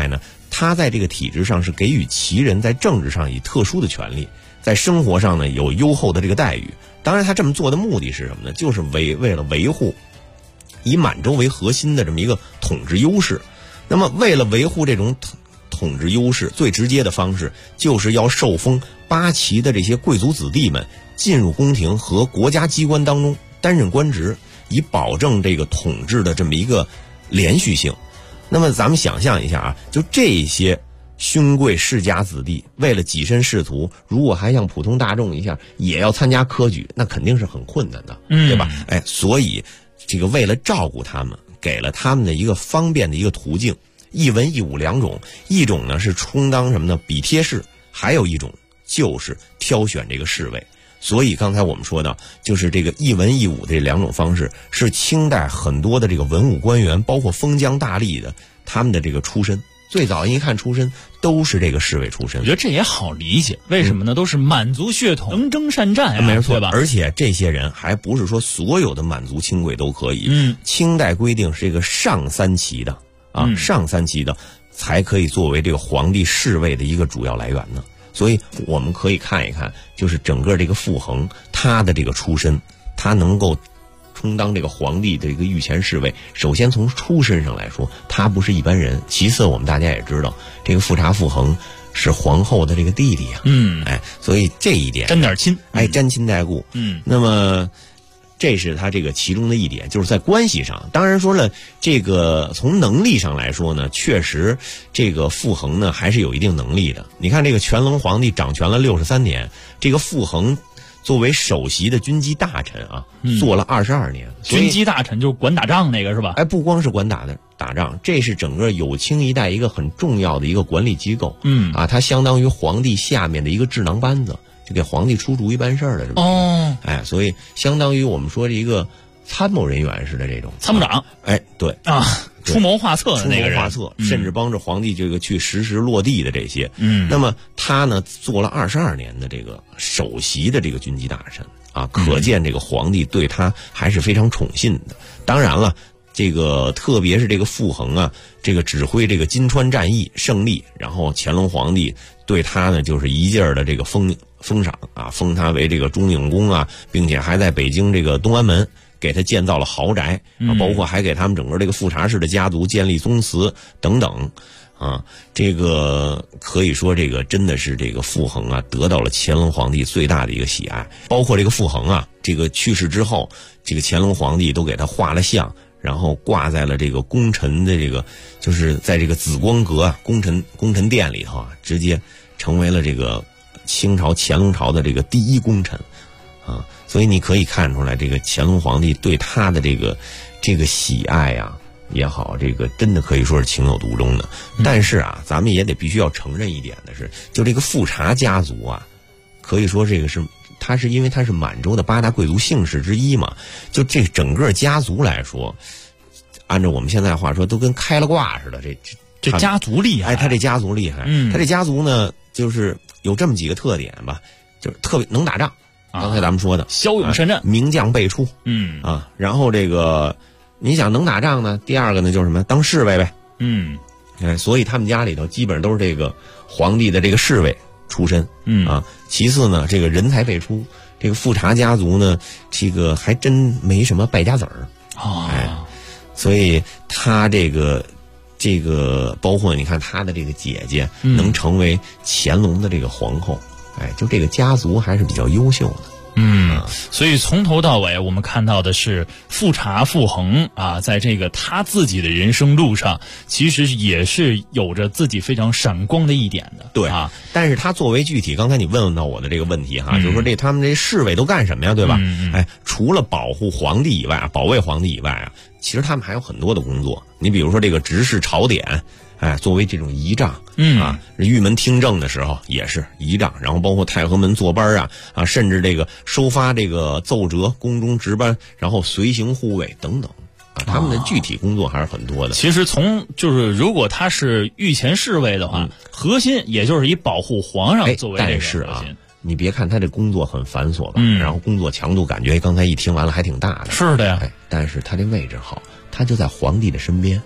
他在这个体制上是给予旗人在政治上以特殊的权利，在生活上呢有优厚的这个待遇。当然他这么做的目的是什么呢？就是为了维护以满洲为核心的这么一个统治优势。那么为了维护这种统治优势，最直接的方式就是要受封八旗的这些贵族子弟们进入宫廷和国家机关当中担任官职，以保证这个统治的这么一个连续性。那么咱们想象一下啊，就这些勋贵世家子弟为了跻身仕途，如果还像普通大众一下也要参加科举，那肯定是很困难的，对吧？所以这个为了照顾他们，给了他们的一个方便的一个途径，一文一武两种，一种呢是充当什么呢？比贴士，还有一种就是挑选这个侍卫。所以刚才我们说到，就是这个一文一武的这两种方式，是清代很多的这个文武官员，包括封疆大吏的他们的这个出身。最早一看出身都是这个侍卫出身。 我觉得这也好理解，为什么呢？都是满族血统，能征善战啊， 没错， 对吧？ 而且这些人还不是说所有的满族亲贵都可以。清代规定是这个上三旗的啊，上三旗的才可以作为这个皇帝侍卫的一个主要来源呢。所以我们可以看一看，就是整个这个傅恒他的这个出身，他能够充当这个皇帝的这个御前侍卫。首先从出身上来说，他不是一般人。其次我们大家也知道，这个富察傅恒是皇后的这个弟弟啊，所以这一点沾点亲， 沾亲带故。那么这是他这个其中的一点，就是在关系上。当然说了，这个从能力上来说呢，确实这个傅恒呢还是有一定能力的。你看这个乾隆皇帝掌权了63年，这个傅恒作为首席的军机大臣啊，做了22年。 军机大臣就是管打仗那个是吧？ 不光是管打仗，这是整个有清一代一个很重要的一个管理机构。它相当于皇帝下面的一个智囊班子，就给皇帝出主意办事儿的这么。所以相当于我们说这一个参谋人员似的这种参谋长。 对啊，出谋划策的那个人， 出谋划策，甚至帮着皇帝这个去实时落地的这些。那么他呢做了22年的这个首席的这个军机大臣啊，可见这个皇帝对他还是非常宠信的。当然了，这个特别是这个傅恒啊，这个指挥这个金川战役胜利，然后乾隆皇帝对他呢就是一劲儿的这个封赏啊，封他为这个中领公啊，并且还在北京这个东安门给他建造了豪宅，包括还给他们整个这个富察氏的家族建立宗祠等等啊。这个可以说这个真的是这个傅恒啊得到了乾隆皇帝最大的一个喜爱。包括这个傅恒啊这个去世之后，这个乾隆皇帝都给他画了像，然后挂在了这个功臣的这个，就是在这个紫光阁啊功臣殿里头啊，直接成为了这个清朝乾隆朝的这个第一功臣啊。所以你可以看出来，这个乾隆皇帝对他的这个喜爱啊也好，这个真的可以说是情有独钟的。但是啊，咱们也得必须要承认一点的是，就这个富察家族啊，可以说这个是他是因为他是满洲的8大贵族姓氏之一嘛，就这整个家族来说，按照我们现在话说，都跟开了挂似的。 这家族厉害， 他这家族厉害。他这家族呢，就是有这么几个特点吧，就是特别能打仗。刚才咱们说的骁勇善战， 名将辈出。然后这个你想能打仗呢，第二个呢就是什么？当侍卫呗。所以他们家里头基本上都是这个皇帝的这个侍卫出身。其次呢，这个人才辈出，这个富察家族呢，这个还真没什么败家子儿。所以他这个包括你看他的这个姐姐能成为乾隆的这个皇后。就这个家族还是比较优秀的。 所以从头到尾我们看到的是富察傅恒啊，在这个他自己的人生路上，其实也是有着自己非常闪光的一点的。 对啊，但是他作为具体，刚才你问到我的这个问题哈，就是说他们这侍卫都干什么呀，对吧？除了保护皇帝以外，保卫皇帝以外啊，其实他们还有很多的工作。你比如说这个执事朝典。作为这种仪仗，御门听政的时候也是仪仗，然后包括太和门坐班甚至这个收发这个奏折，宫中值班，然后随行护卫等等他们的具体工作还是很多的。 其实就是如果他是御前侍卫的话，核心也就是以保护皇上作为这个核心。 但是你别看他这工作很繁琐吧，然后工作强度感觉刚才一听完了还挺大的。 是的呀， 但是他这位置好，他就在皇帝的身边。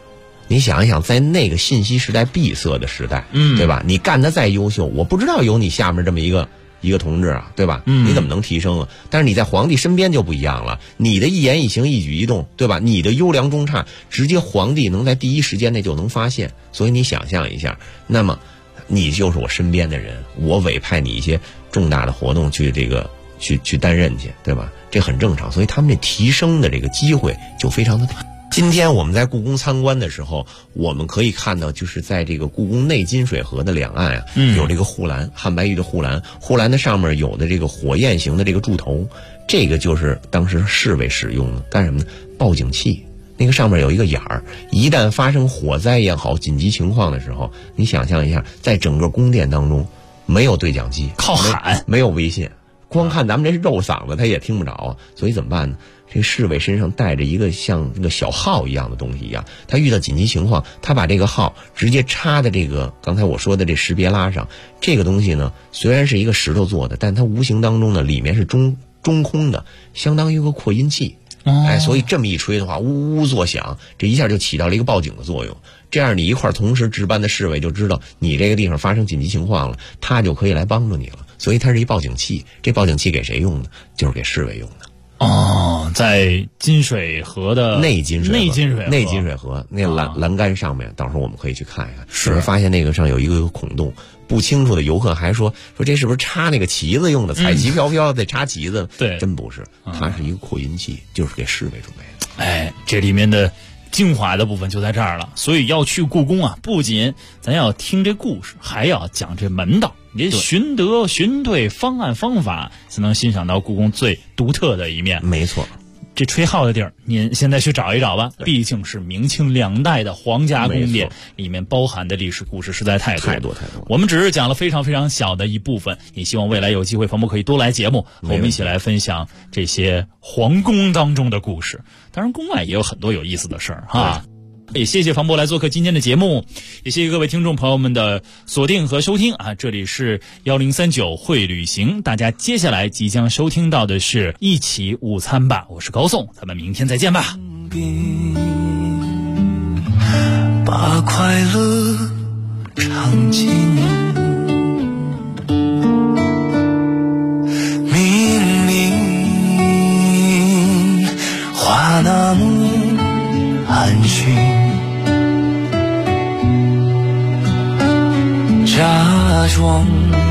你想一想，在那个信息时代闭塞的时代，对吧？你干得再优秀，我不知道有你下面这么一个同志啊，对吧？你怎么能提升啊？但是你在皇帝身边就不一样了，你的一言一行、一举一动，对吧？你的优良中差，直接皇帝能在第一时间内就能发现。所以你想象一下，那么你就是我身边的人，我委派你一些重大的活动去去担任去，对吧？这很正常。所以他们这提升的这个机会就非常的大。今天我们在故宫参观的时候，我们可以看到，就是在这个故宫内金水河的两岸啊，有这个护栏，汉白玉的护栏，护栏的上面有的这个火焰形的这个柱头，这个就是当时侍卫使用的，干什么呢？报警器。那个上面有一个眼儿，一旦发生火灾也好，紧急情况的时候，你想象一下，在整个宫殿当中没有对讲机， 靠喊， 没有微信，光看咱们这肉嗓子他也听不着啊，所以怎么办呢？这侍卫身上带着一个像那个小号一样的东西一样，他遇到紧急情况，他把这个号直接插在这个刚才我说的这识别拉上。这个东西呢，虽然是一个石头做的，但它无形当中呢，里面是中空的，相当于一个扩音器。所以这么一吹的话，呜呜作响，这一下就起到了一个报警的作用。这样你一块同时值班的侍卫就知道你这个地方发生紧急情况了，他就可以来帮助你了。所以它是一报警器，这报警器给谁用的？就是给侍卫用的。 在金水河的内金水河那栏杆上面，到时候我们可以去看一看。 是发现那个上有一个孔洞，不清楚的游客还说这是不是插那个旗子用的？彩旗飘飘得插旗子？ 对， 真不是，它是一个扩音器，就是给侍卫准备的。 这里面的精华的部分就在这儿了。所以要去故宫啊，不仅咱要听这故事，还要讲这门道，你寻得寻对方案方法，才能欣赏到故宫最独特的一面。 没错。 这吹号的地儿，您现在去找一找吧。毕竟是明清两代的皇家宫殿，里面包含的历史故事实在太多。我们只是讲了非常非常小的一部分，也希望未来有机会，冯博可以多来节目，和我们一起来分享这些皇宫当中的故事。当然，宫外也有很多有意思的事儿哈。也谢谢房博来做客今天的节目，也谢谢各位听众朋友们的锁定和收听啊！这里是1039会旅行，大家接下来即将收听到的是一起午餐吧，我是高颂，咱们明天再见吧。 把快乐尝尽，明明话那么安静，假装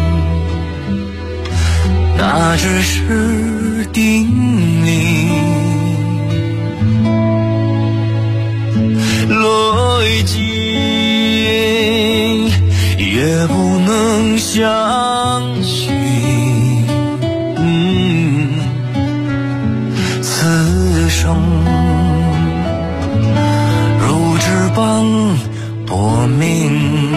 那只是叮咛，逻辑也不能相信，此生如纸般薄命。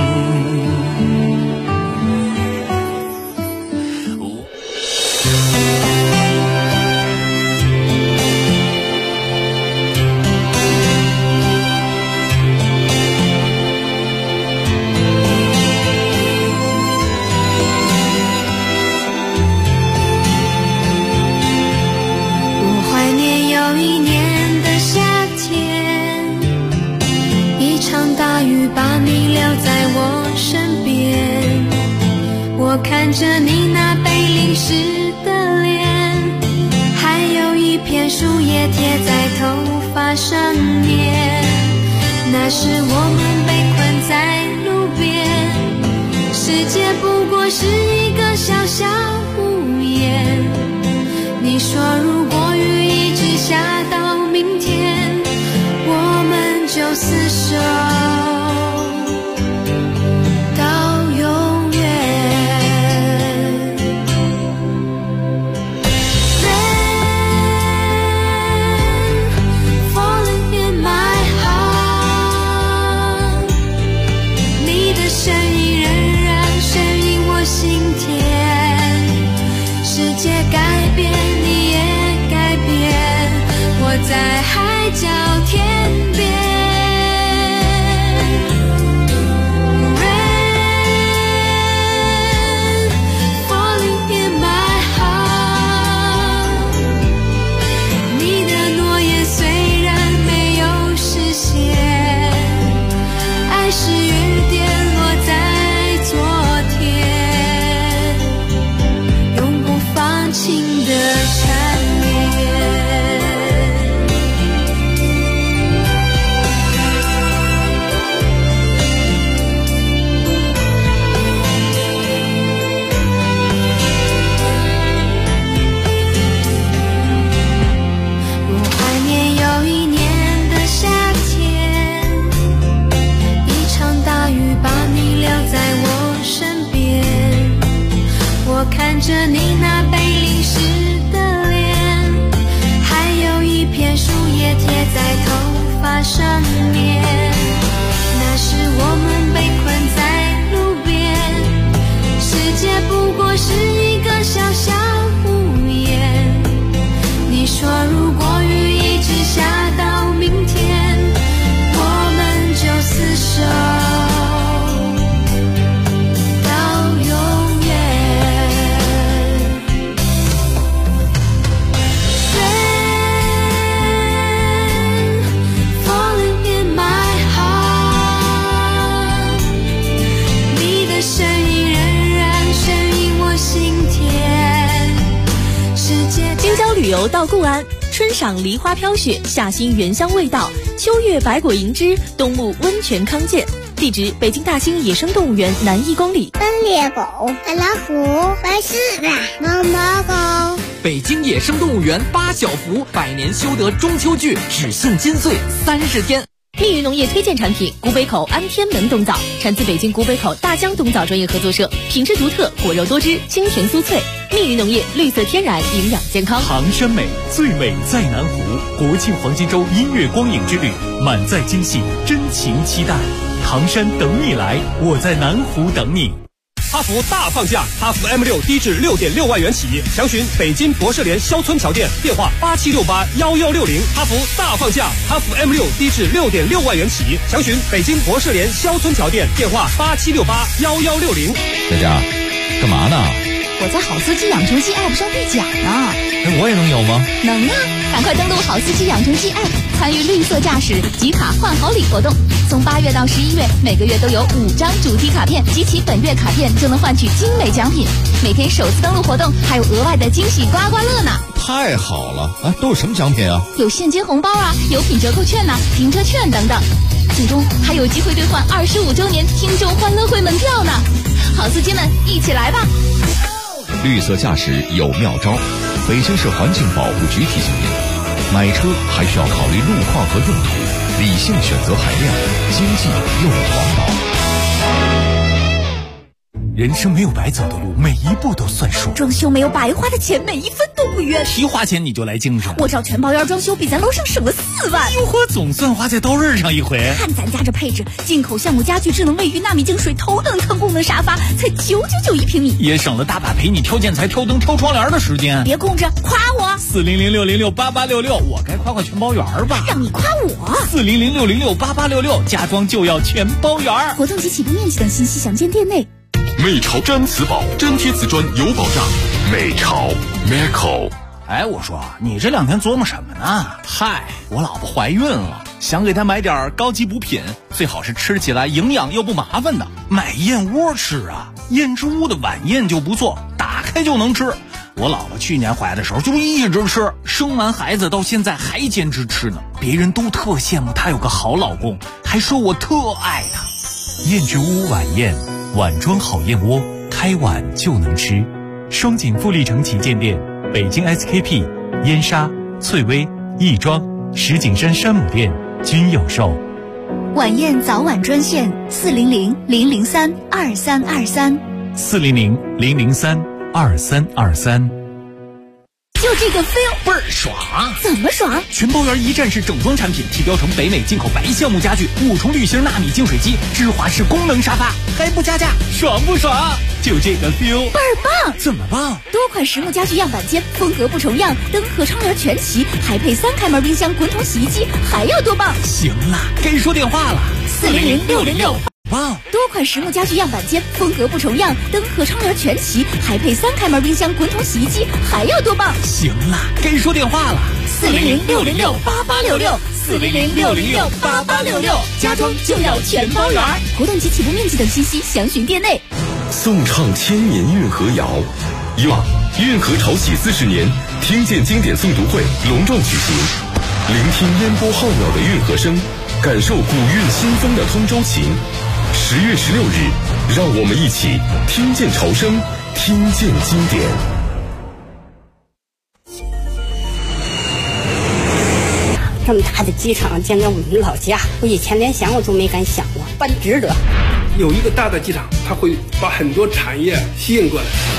看着你那被淋湿的脸，还有一片树叶贴在头发上面，那时我们被困在路边，世界不过是一个小小屋檐。你说如果雨一直下到明天，我们就厮守在海角天边。Rain falling in my heart， 你的诺言虽然没有实现， 在头发上面。那时我们被困在路边，世界不过是一个小小屋檐。你说如果雨一直下到明天，我们就厮守旅游到固安，春赏梨花飘雪，夏欣原香味道，秋月百果盈枝，冬沐温泉康健。地址：北京大兴野生动物园南1公里。 斑鬣狗、白老虎、白狮子、毛毛狗。 北京野生动物园8小福，100年修得中秋剧，只限金穗30天。密云农业推荐产品：古北口安天门冬枣，产自北京古北口大江冬枣专业合作社，品质独特，果肉多汁，清甜酥脆。密云农业，绿色天然，营养健康。 唐山美，最美在南湖。国庆黄金周音乐光影之旅，满载惊喜，真情期待。唐山等你来，我在南湖等你。 哈弗大放价，哈弗 M6低至6.6万元起，详询北京博士联肖村桥店，电话87681160。哈弗大放价，哈弗 M6低至6.6万元起，详询北京博士联肖村桥店，电话87681160。 佳佳，干嘛呢？ 我在好司机养成记 App 上兑奖呢。 我也能有吗？ 能啊！赶快登录好司机养成记 App， 参与绿色驾驶集卡换好礼活动。从8月到11月，每个月都有5张主题卡片，集齐本月卡片就能换取精美奖品。每天首次登录活动还有额外的惊喜刮刮乐呢！ 太好了！都有什么奖品啊？ 有现金红包啊，有品折扣券啊，停车券等等。最终还有机会兑换25周年听众欢乐会门票呢！好司机们，一起来吧！ 绿色驾驶有妙招，北京市环境保护局提醒您：买车还需要考虑路况和用途，理性选择排量，经济又环保。 人生没有白走的路，每一步都算数。 装修没有白花的钱，每一分都不冤。 提花钱你就来精神。 我找全包院装修，比咱楼上省了4万。 哟呵，总算花在刀刃上一回。 看咱家这配置，进口橡木家具、智能卫浴、纳米净水、头等舱功能沙发，才999一平米， 也省了大把陪你挑建材、挑灯、挑窗帘的时间。 别供着，夸我 400-606-8866，我该夸全包园吧？ 让你夸我 400-606-8866，家装就要全包园。 活动及起步面积等信息详见店内。 美潮粘瓷宝，粘贴瓷砖有保障。美潮 Meco。 我说你这2天琢磨什么呢？嗨，我老婆怀孕了，想给她买点高级补品，最好是吃起来营养又不麻烦的。买燕窝吃啊，燕之屋的晚宴就不错，打开就能吃。我老婆去年怀的时候就一直吃，生完孩子到现在还坚持吃呢。别人都特羡慕她有个好老公，还说我特爱她。 燕之屋晚宴，碗装好燕窝，开碗就能吃。双井富力城旗舰店，北京 SKP、燕莎、翠微、亦庄、石景山山姆店均有售。 晚宴早晚专线400-003-2323。 400-003-2323。 就这个 feel 倍儿爽！ 怎么爽？ 全包园一站式整装产品，提标成北美进口白橡木家具，5重滤芯纳米净水机，芝华士功能沙发，还不加价，爽不爽？就这个 feel 倍儿棒！ 怎么棒？ 多款实木家具样板间，风格不重样，灯和窗帘全齐，还配3开门冰箱、滚筒洗衣机，还要多棒？ 行了，该说电话了。 400-606。 棒！ 多款实木家具样板间，风格不重样，灯和窗帘全齐，还配3开门冰箱、滚筒洗衣机，还要多棒？ 行了，该说电话了。 400-606-8866。400-606-8866，家装就要全包圆。活动及起步面积等信息详询店内。 颂唱千年运河谣，运河潮起40年，听见经典诵读会隆重举行，聆听烟波浩渺的运河声，感受古韵新风的通州情。10月16日，让我们一起听见潮声，听见经典。 这么大的机场建在我们老家，我以前连想我都没敢想过，办值得。 有一个大的机场，它会把很多产业吸引过来。